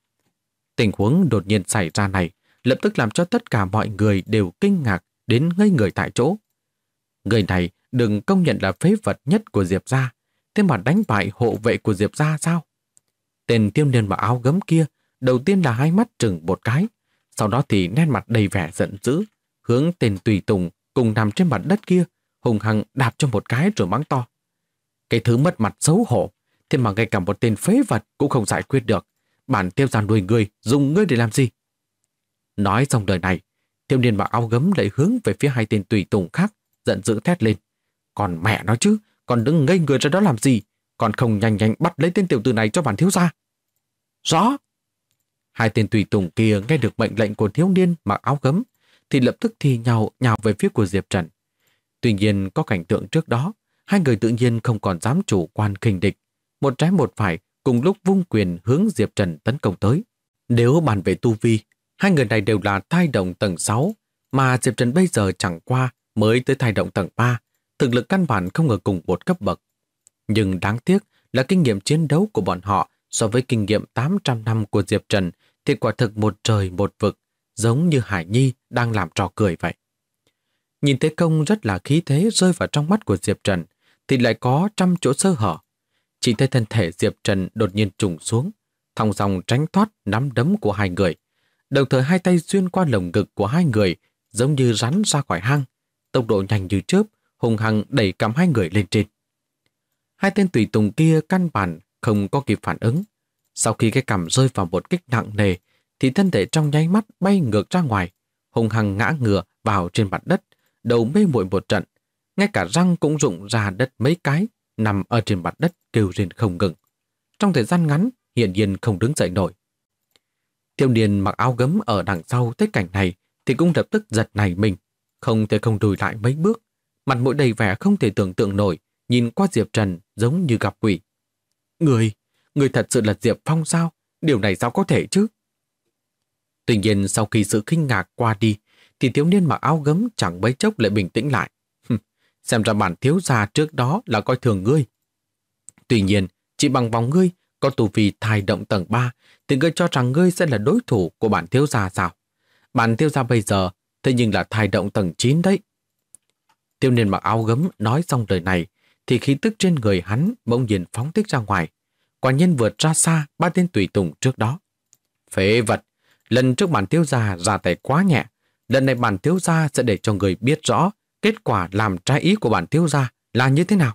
Tình huống đột nhiên xảy ra này lập tức làm cho tất cả mọi người đều kinh ngạc đến ngây người tại chỗ. Người này đừng công nhận là phế vật nhất của Diệp gia, thế mà đánh bại hộ vệ của Diệp gia sao? Tên thiếu niên mặc áo gấm kia đầu tiên là hai mắt trừng một cái, sau đó thì nét mặt đầy vẻ giận dữ, hướng tên tùy tùng cùng nằm trên mặt đất kia hùng hăng đạp cho một cái rồi mắng to. Cái thứ mất mặt xấu hổ, thế mà ngay cả một tên phế vật cũng không giải quyết được. Bản tiêu gia nuôi ngươi, dùng ngươi để làm gì? Nói xong lời này, thiếu niên mặc áo gấm lại hướng về phía hai tên tùy tùng khác, giận dữ thét lên. Còn mẹ nó chứ, còn đứng ngây người ra đó làm gì? Còn không nhanh nhanh bắt lấy tên tiểu tử này cho bản thiếu gia. Rõ. Hai tên tùy tùng kia nghe được mệnh lệnh của thiếu niên mặc áo gấm, thì lập tức thi nhau nhào về phía của Diệp Trần. Tuy nhiên có cảnh tượng trước đó, hai người tự nhiên không còn dám chủ quan khinh địch. Một trái một phải cùng lúc vung quyền hướng Diệp Trần tấn công tới. Nếu bàn về tu vi, hai người này đều là thai động tầng 6, mà Diệp Trần bây giờ chẳng qua mới tới thai động tầng 3, thực lực căn bản không ở cùng một cấp bậc. Nhưng đáng tiếc là kinh nghiệm chiến đấu của bọn họ so với kinh nghiệm 800 năm của Diệp Trần thì quả thực một trời một vực, giống như Hải Nhi đang làm trò cười vậy. Nhìn thế công rất là khí thế rơi vào trong mắt của Diệp Trần thì lại có trăm chỗ sơ hở. Chỉ thấy thân thể Diệp Trần đột nhiên trùng xuống, thong dong tránh thoát nắm đấm của hai người. Đồng thời hai tay xuyên qua lồng ngực của hai người giống như rắn ra khỏi hang, tốc độ nhanh như chớp, hùng hăng đẩy cầm hai người lên trên. Hai tên tùy tùng kia căn bản không có kịp phản ứng. Sau khi cái cằm rơi vào một kích nặng nề thì thân thể trong nháy mắt bay ngược ra ngoài, hùng hăng ngã ngửa vào trên mặt đất, đầu mê muội một trận, ngay cả răng cũng rụng ra đất mấy cái, nằm ở trên mặt đất kêu rên không ngừng. Trong thời gian ngắn, hiển nhiên không đứng dậy nổi. Thiếu niên mặc áo gấm ở đằng sau thấy cảnh này thì cũng lập tức giật nảy mình, không thể không lùi lại mấy bước, mặt mũi đầy vẻ không thể tưởng tượng nổi, nhìn qua Diệp Trần giống như gặp quỷ. Người thật sự là Diệp Phong sao? Điều này sao có thể chứ? Tuy nhiên sau khi sự kinh ngạc qua đi thì thiếu niên mặc áo gấm chẳng mấy chốc lại bình tĩnh lại. Xem ra bản thiếu gia trước đó là coi thường ngươi. Tuy nhiên, chỉ bằng vòng ngươi có tu vi thai động tầng 3 thì ngươi cho rằng ngươi sẽ là đối thủ của bản thiếu gia sao? Bản thiếu gia bây giờ thế nhưng là thai động tầng 9 đấy. Thiếu niên mặc áo gấm nói xong lời này thì khí tức trên người hắn bỗng nhiên phóng thích ra ngoài, quả nhiên vượt ra xa ba tên tùy tùng trước đó. Phế vật, lần trước bản thiếu gia ra tay quá nhẹ, lần này bản thiếu gia sẽ để cho người biết rõ kết quả làm trái ý của bản thiếu gia là như thế nào.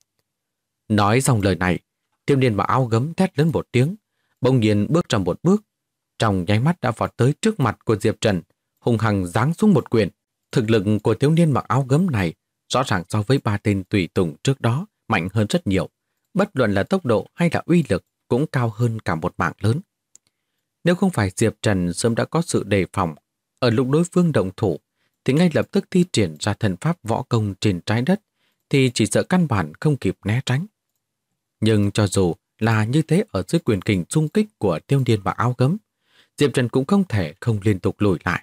Nói xong lời này, thiếu niên mặc áo gấm thét lớn một tiếng, bỗng nhiên bước ra một bước, trong nháy mắt đã vọt tới trước mặt của Diệp Trần, hung hăng giáng xuống một quyền. Thực lực của thiếu niên mặc áo gấm này rõ ràng so với ba tên tùy tùng trước đó mạnh hơn rất nhiều, bất luận là tốc độ hay là uy lực cũng cao hơn cả một mảng lớn. Nếu không phải Diệp Trần sớm đã có sự đề phòng, ở lúc đối phương động thủ thì ngay lập tức thi triển ra thần pháp võ công trên trái đất thì chỉ sợ căn bản không kịp né tránh. Nhưng cho dù là như thế, ở dưới quyền kình xung kích của thiếu niên mặc áo gấm, Diệp Trần cũng không thể không liên tục lùi lại.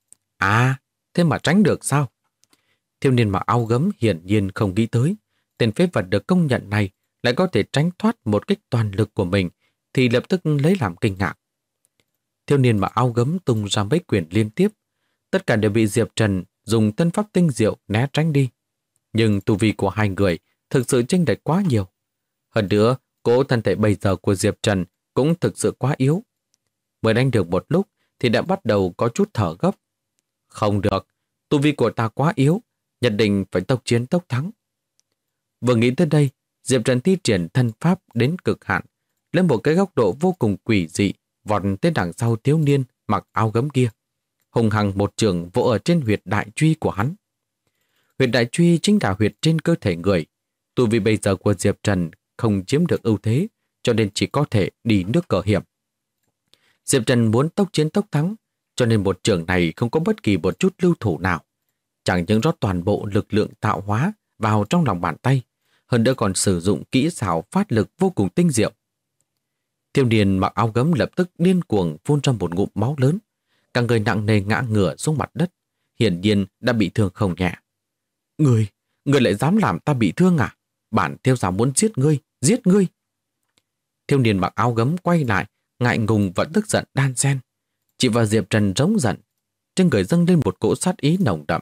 À, thế mà tránh được sao? Thiếu niên mặc áo gấm hiển nhiên không nghĩ tới tên phế vật được công nhận này lại có thể tránh thoát một kích toàn lực của mình, thì lập tức lấy làm kinh ngạc. Thiếu niên mặc áo gấm tung ra mấy quyền liên tiếp, tất cả đều bị Diệp Trần dùng tân pháp tinh diệu né tránh đi. Nhưng tu vi của hai người thực sự chênh lệch quá nhiều. Hơn nữa, cỗ thân thể bây giờ của Diệp Trần cũng thực sự quá yếu. Mới đánh được một lúc thì đã bắt đầu có chút thở gấp. Không được, tu vi của ta quá yếu, nhất định phải tốc chiến tốc thắng. Vừa nghĩ tới đây, Diệp Trần thi triển thân pháp đến cực hạn, lên một cái góc độ vô cùng quỷ dị, vọt tới đằng sau thiếu niên mặc áo gấm kia, hùng hăng một trường vỗ ở trên huyệt đại truy của hắn. Huyệt đại truy chính là huyệt trên cơ thể người. Tu vi bây giờ của Diệp Trần không chiếm được ưu thế, cho nên chỉ có thể đi nước cờ hiểm. Diệp Trần muốn tốc chiến tốc thắng, cho nên một trường này không có bất kỳ một chút lưu thủ nào. Chẳng những rót toàn bộ lực lượng tạo hóa vào trong lòng bàn tay, hơn nữa còn sử dụng kỹ xảo phát lực vô cùng tinh diệu. Thiếu niên mặc áo gấm lập tức điên cuồng phun ra một ngụm máu lớn, cả người nặng nề ngã ngửa xuống mặt đất, hiển nhiên đã bị thương không nhẹ. Người lại dám làm ta bị thương à? Bản thiếu gia muốn giết ngươi, giết ngươi. Thiếu niên mặc áo gấm quay lại, ngại ngùng và tức giận đan xen. Chỉ vào Diệp Trần rống giận, trên người dâng lên một cỗ sát ý nồng đậm.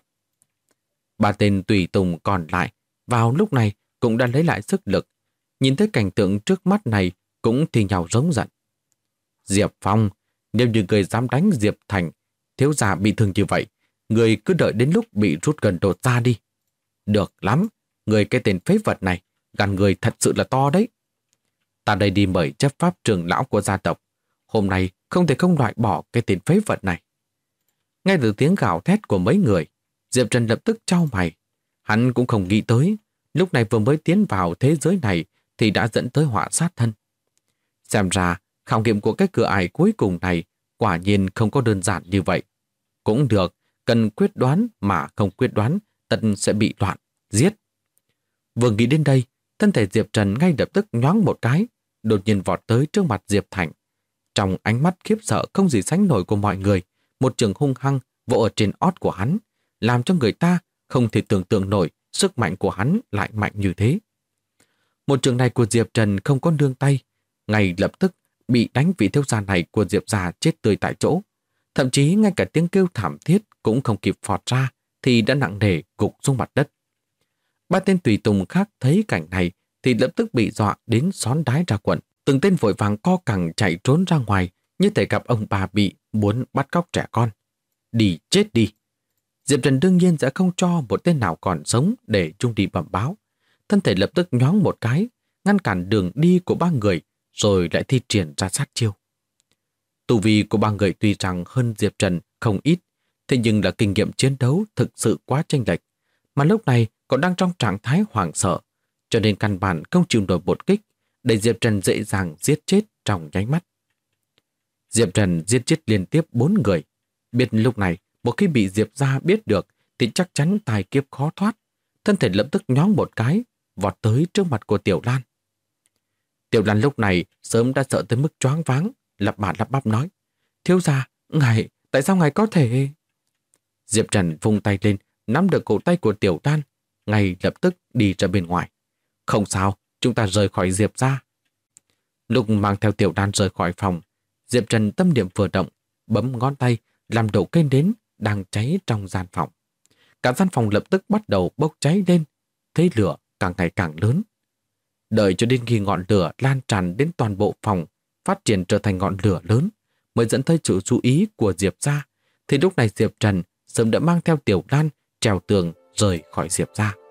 Ba tên tùy tùng còn lại vào lúc này cũng đã lấy lại sức lực, nhìn thấy cảnh tượng trước mắt này cũng thì nhau rống giận. Diệp Phong, nếu như người dám đánh Diệp Thành, thiếu gia bị thương như vậy, người cứ đợi đến lúc bị rút gần đột ra đi. Được lắm, người cái tên phế vật này, gan người thật sự là to đấy. Ta đây đi mời chấp pháp trưởng lão của gia tộc, hôm nay không thể không loại bỏ cái tên phế vật này. Nghe từ tiếng gào thét của mấy người, Diệp Trần lập tức chau mày. Hắn cũng không nghĩ tới, lúc này vừa mới tiến vào thế giới này thì đã dẫn tới họa sát thân. Xem ra, khảo nghiệm của cái cửa ải cuối cùng này quả nhiên không có đơn giản như vậy. Cũng được, cần quyết đoán mà không quyết đoán, tất sẽ bị loạn, giết. Vừa nghĩ đến đây, thân thể Diệp Trần ngay lập tức nhoáng một cái, đột nhiên vọt tới trước mặt Diệp Thành. Trong ánh mắt khiếp sợ không gì sánh nổi của mọi người, một trường hung hăng vỗ ở trên ót của hắn, làm cho người ta không thể tưởng tượng nổi sức mạnh của hắn lại mạnh như thế. Một trường này của Diệp Trần không có nương tay, ngay lập tức bị đánh vị thiếu gia này của Diệp gia chết tươi tại chỗ. Thậm chí ngay cả tiếng kêu thảm thiết cũng không kịp phọt ra thì đã nặng nề gục xuống mặt đất. Ba tên tùy tùng khác thấy cảnh này thì lập tức bị dọa đến xón đái ra quần. Từng tên vội vàng co cẳng chạy trốn ra ngoài, như thể gặp ông bà bị muốn bắt cóc trẻ con. Đi chết đi! Diệp Trần đương nhiên sẽ không cho một tên nào còn sống để chung đi bẩm báo. Thân thể lập tức nhoáng một cái, ngăn cản đường đi của ba người, rồi lại thi triển ra sát chiêu. Tu vi của ba người tuy rằng hơn Diệp Trần không ít, thế nhưng là kinh nghiệm chiến đấu thực sự quá chênh lệch, mà lúc này còn đang trong trạng thái hoảng sợ, cho nên căn bản không chịu nổi một kích, để Diệp Trần dễ dàng giết chết trong nháy mắt. Diệp Trần giết chết liên tiếp 4 người. Biết lúc này, một khi bị Diệp gia biết được thì chắc chắn tài kiếp khó thoát. Thân thể lập tức nhoáng một cái, vọt tới trước mặt của Tiểu Lan. Tiểu Lan lúc này sớm đã sợ tới mức choáng váng, lắp bắp nói: Thiếu gia, ngài, tại sao ngài có thể... Diệp Trần vung tay lên, nắm được cổ tay của Tiểu Lan, ngay lập tức đi ra bên ngoài. Không sao, chúng ta rời khỏi Diệp gia. Lúc mang theo Tiểu Lan rời khỏi phòng, Diệp Trần tâm niệm vừa động, bấm ngón tay làm đổ cây nến đang cháy trong gian phòng. Cả gian phòng lập tức bắt đầu bốc cháy lên, thấy lửa càng ngày càng lớn. Đợi cho đến khi ngọn lửa lan tràn đến toàn bộ phòng, phát triển trở thành ngọn lửa lớn, mới dẫn tới sự chú ý của Diệp gia. Thì lúc này Diệp Trần sớm đã mang theo Tiểu Lan trèo tường rời khỏi Diệp gia.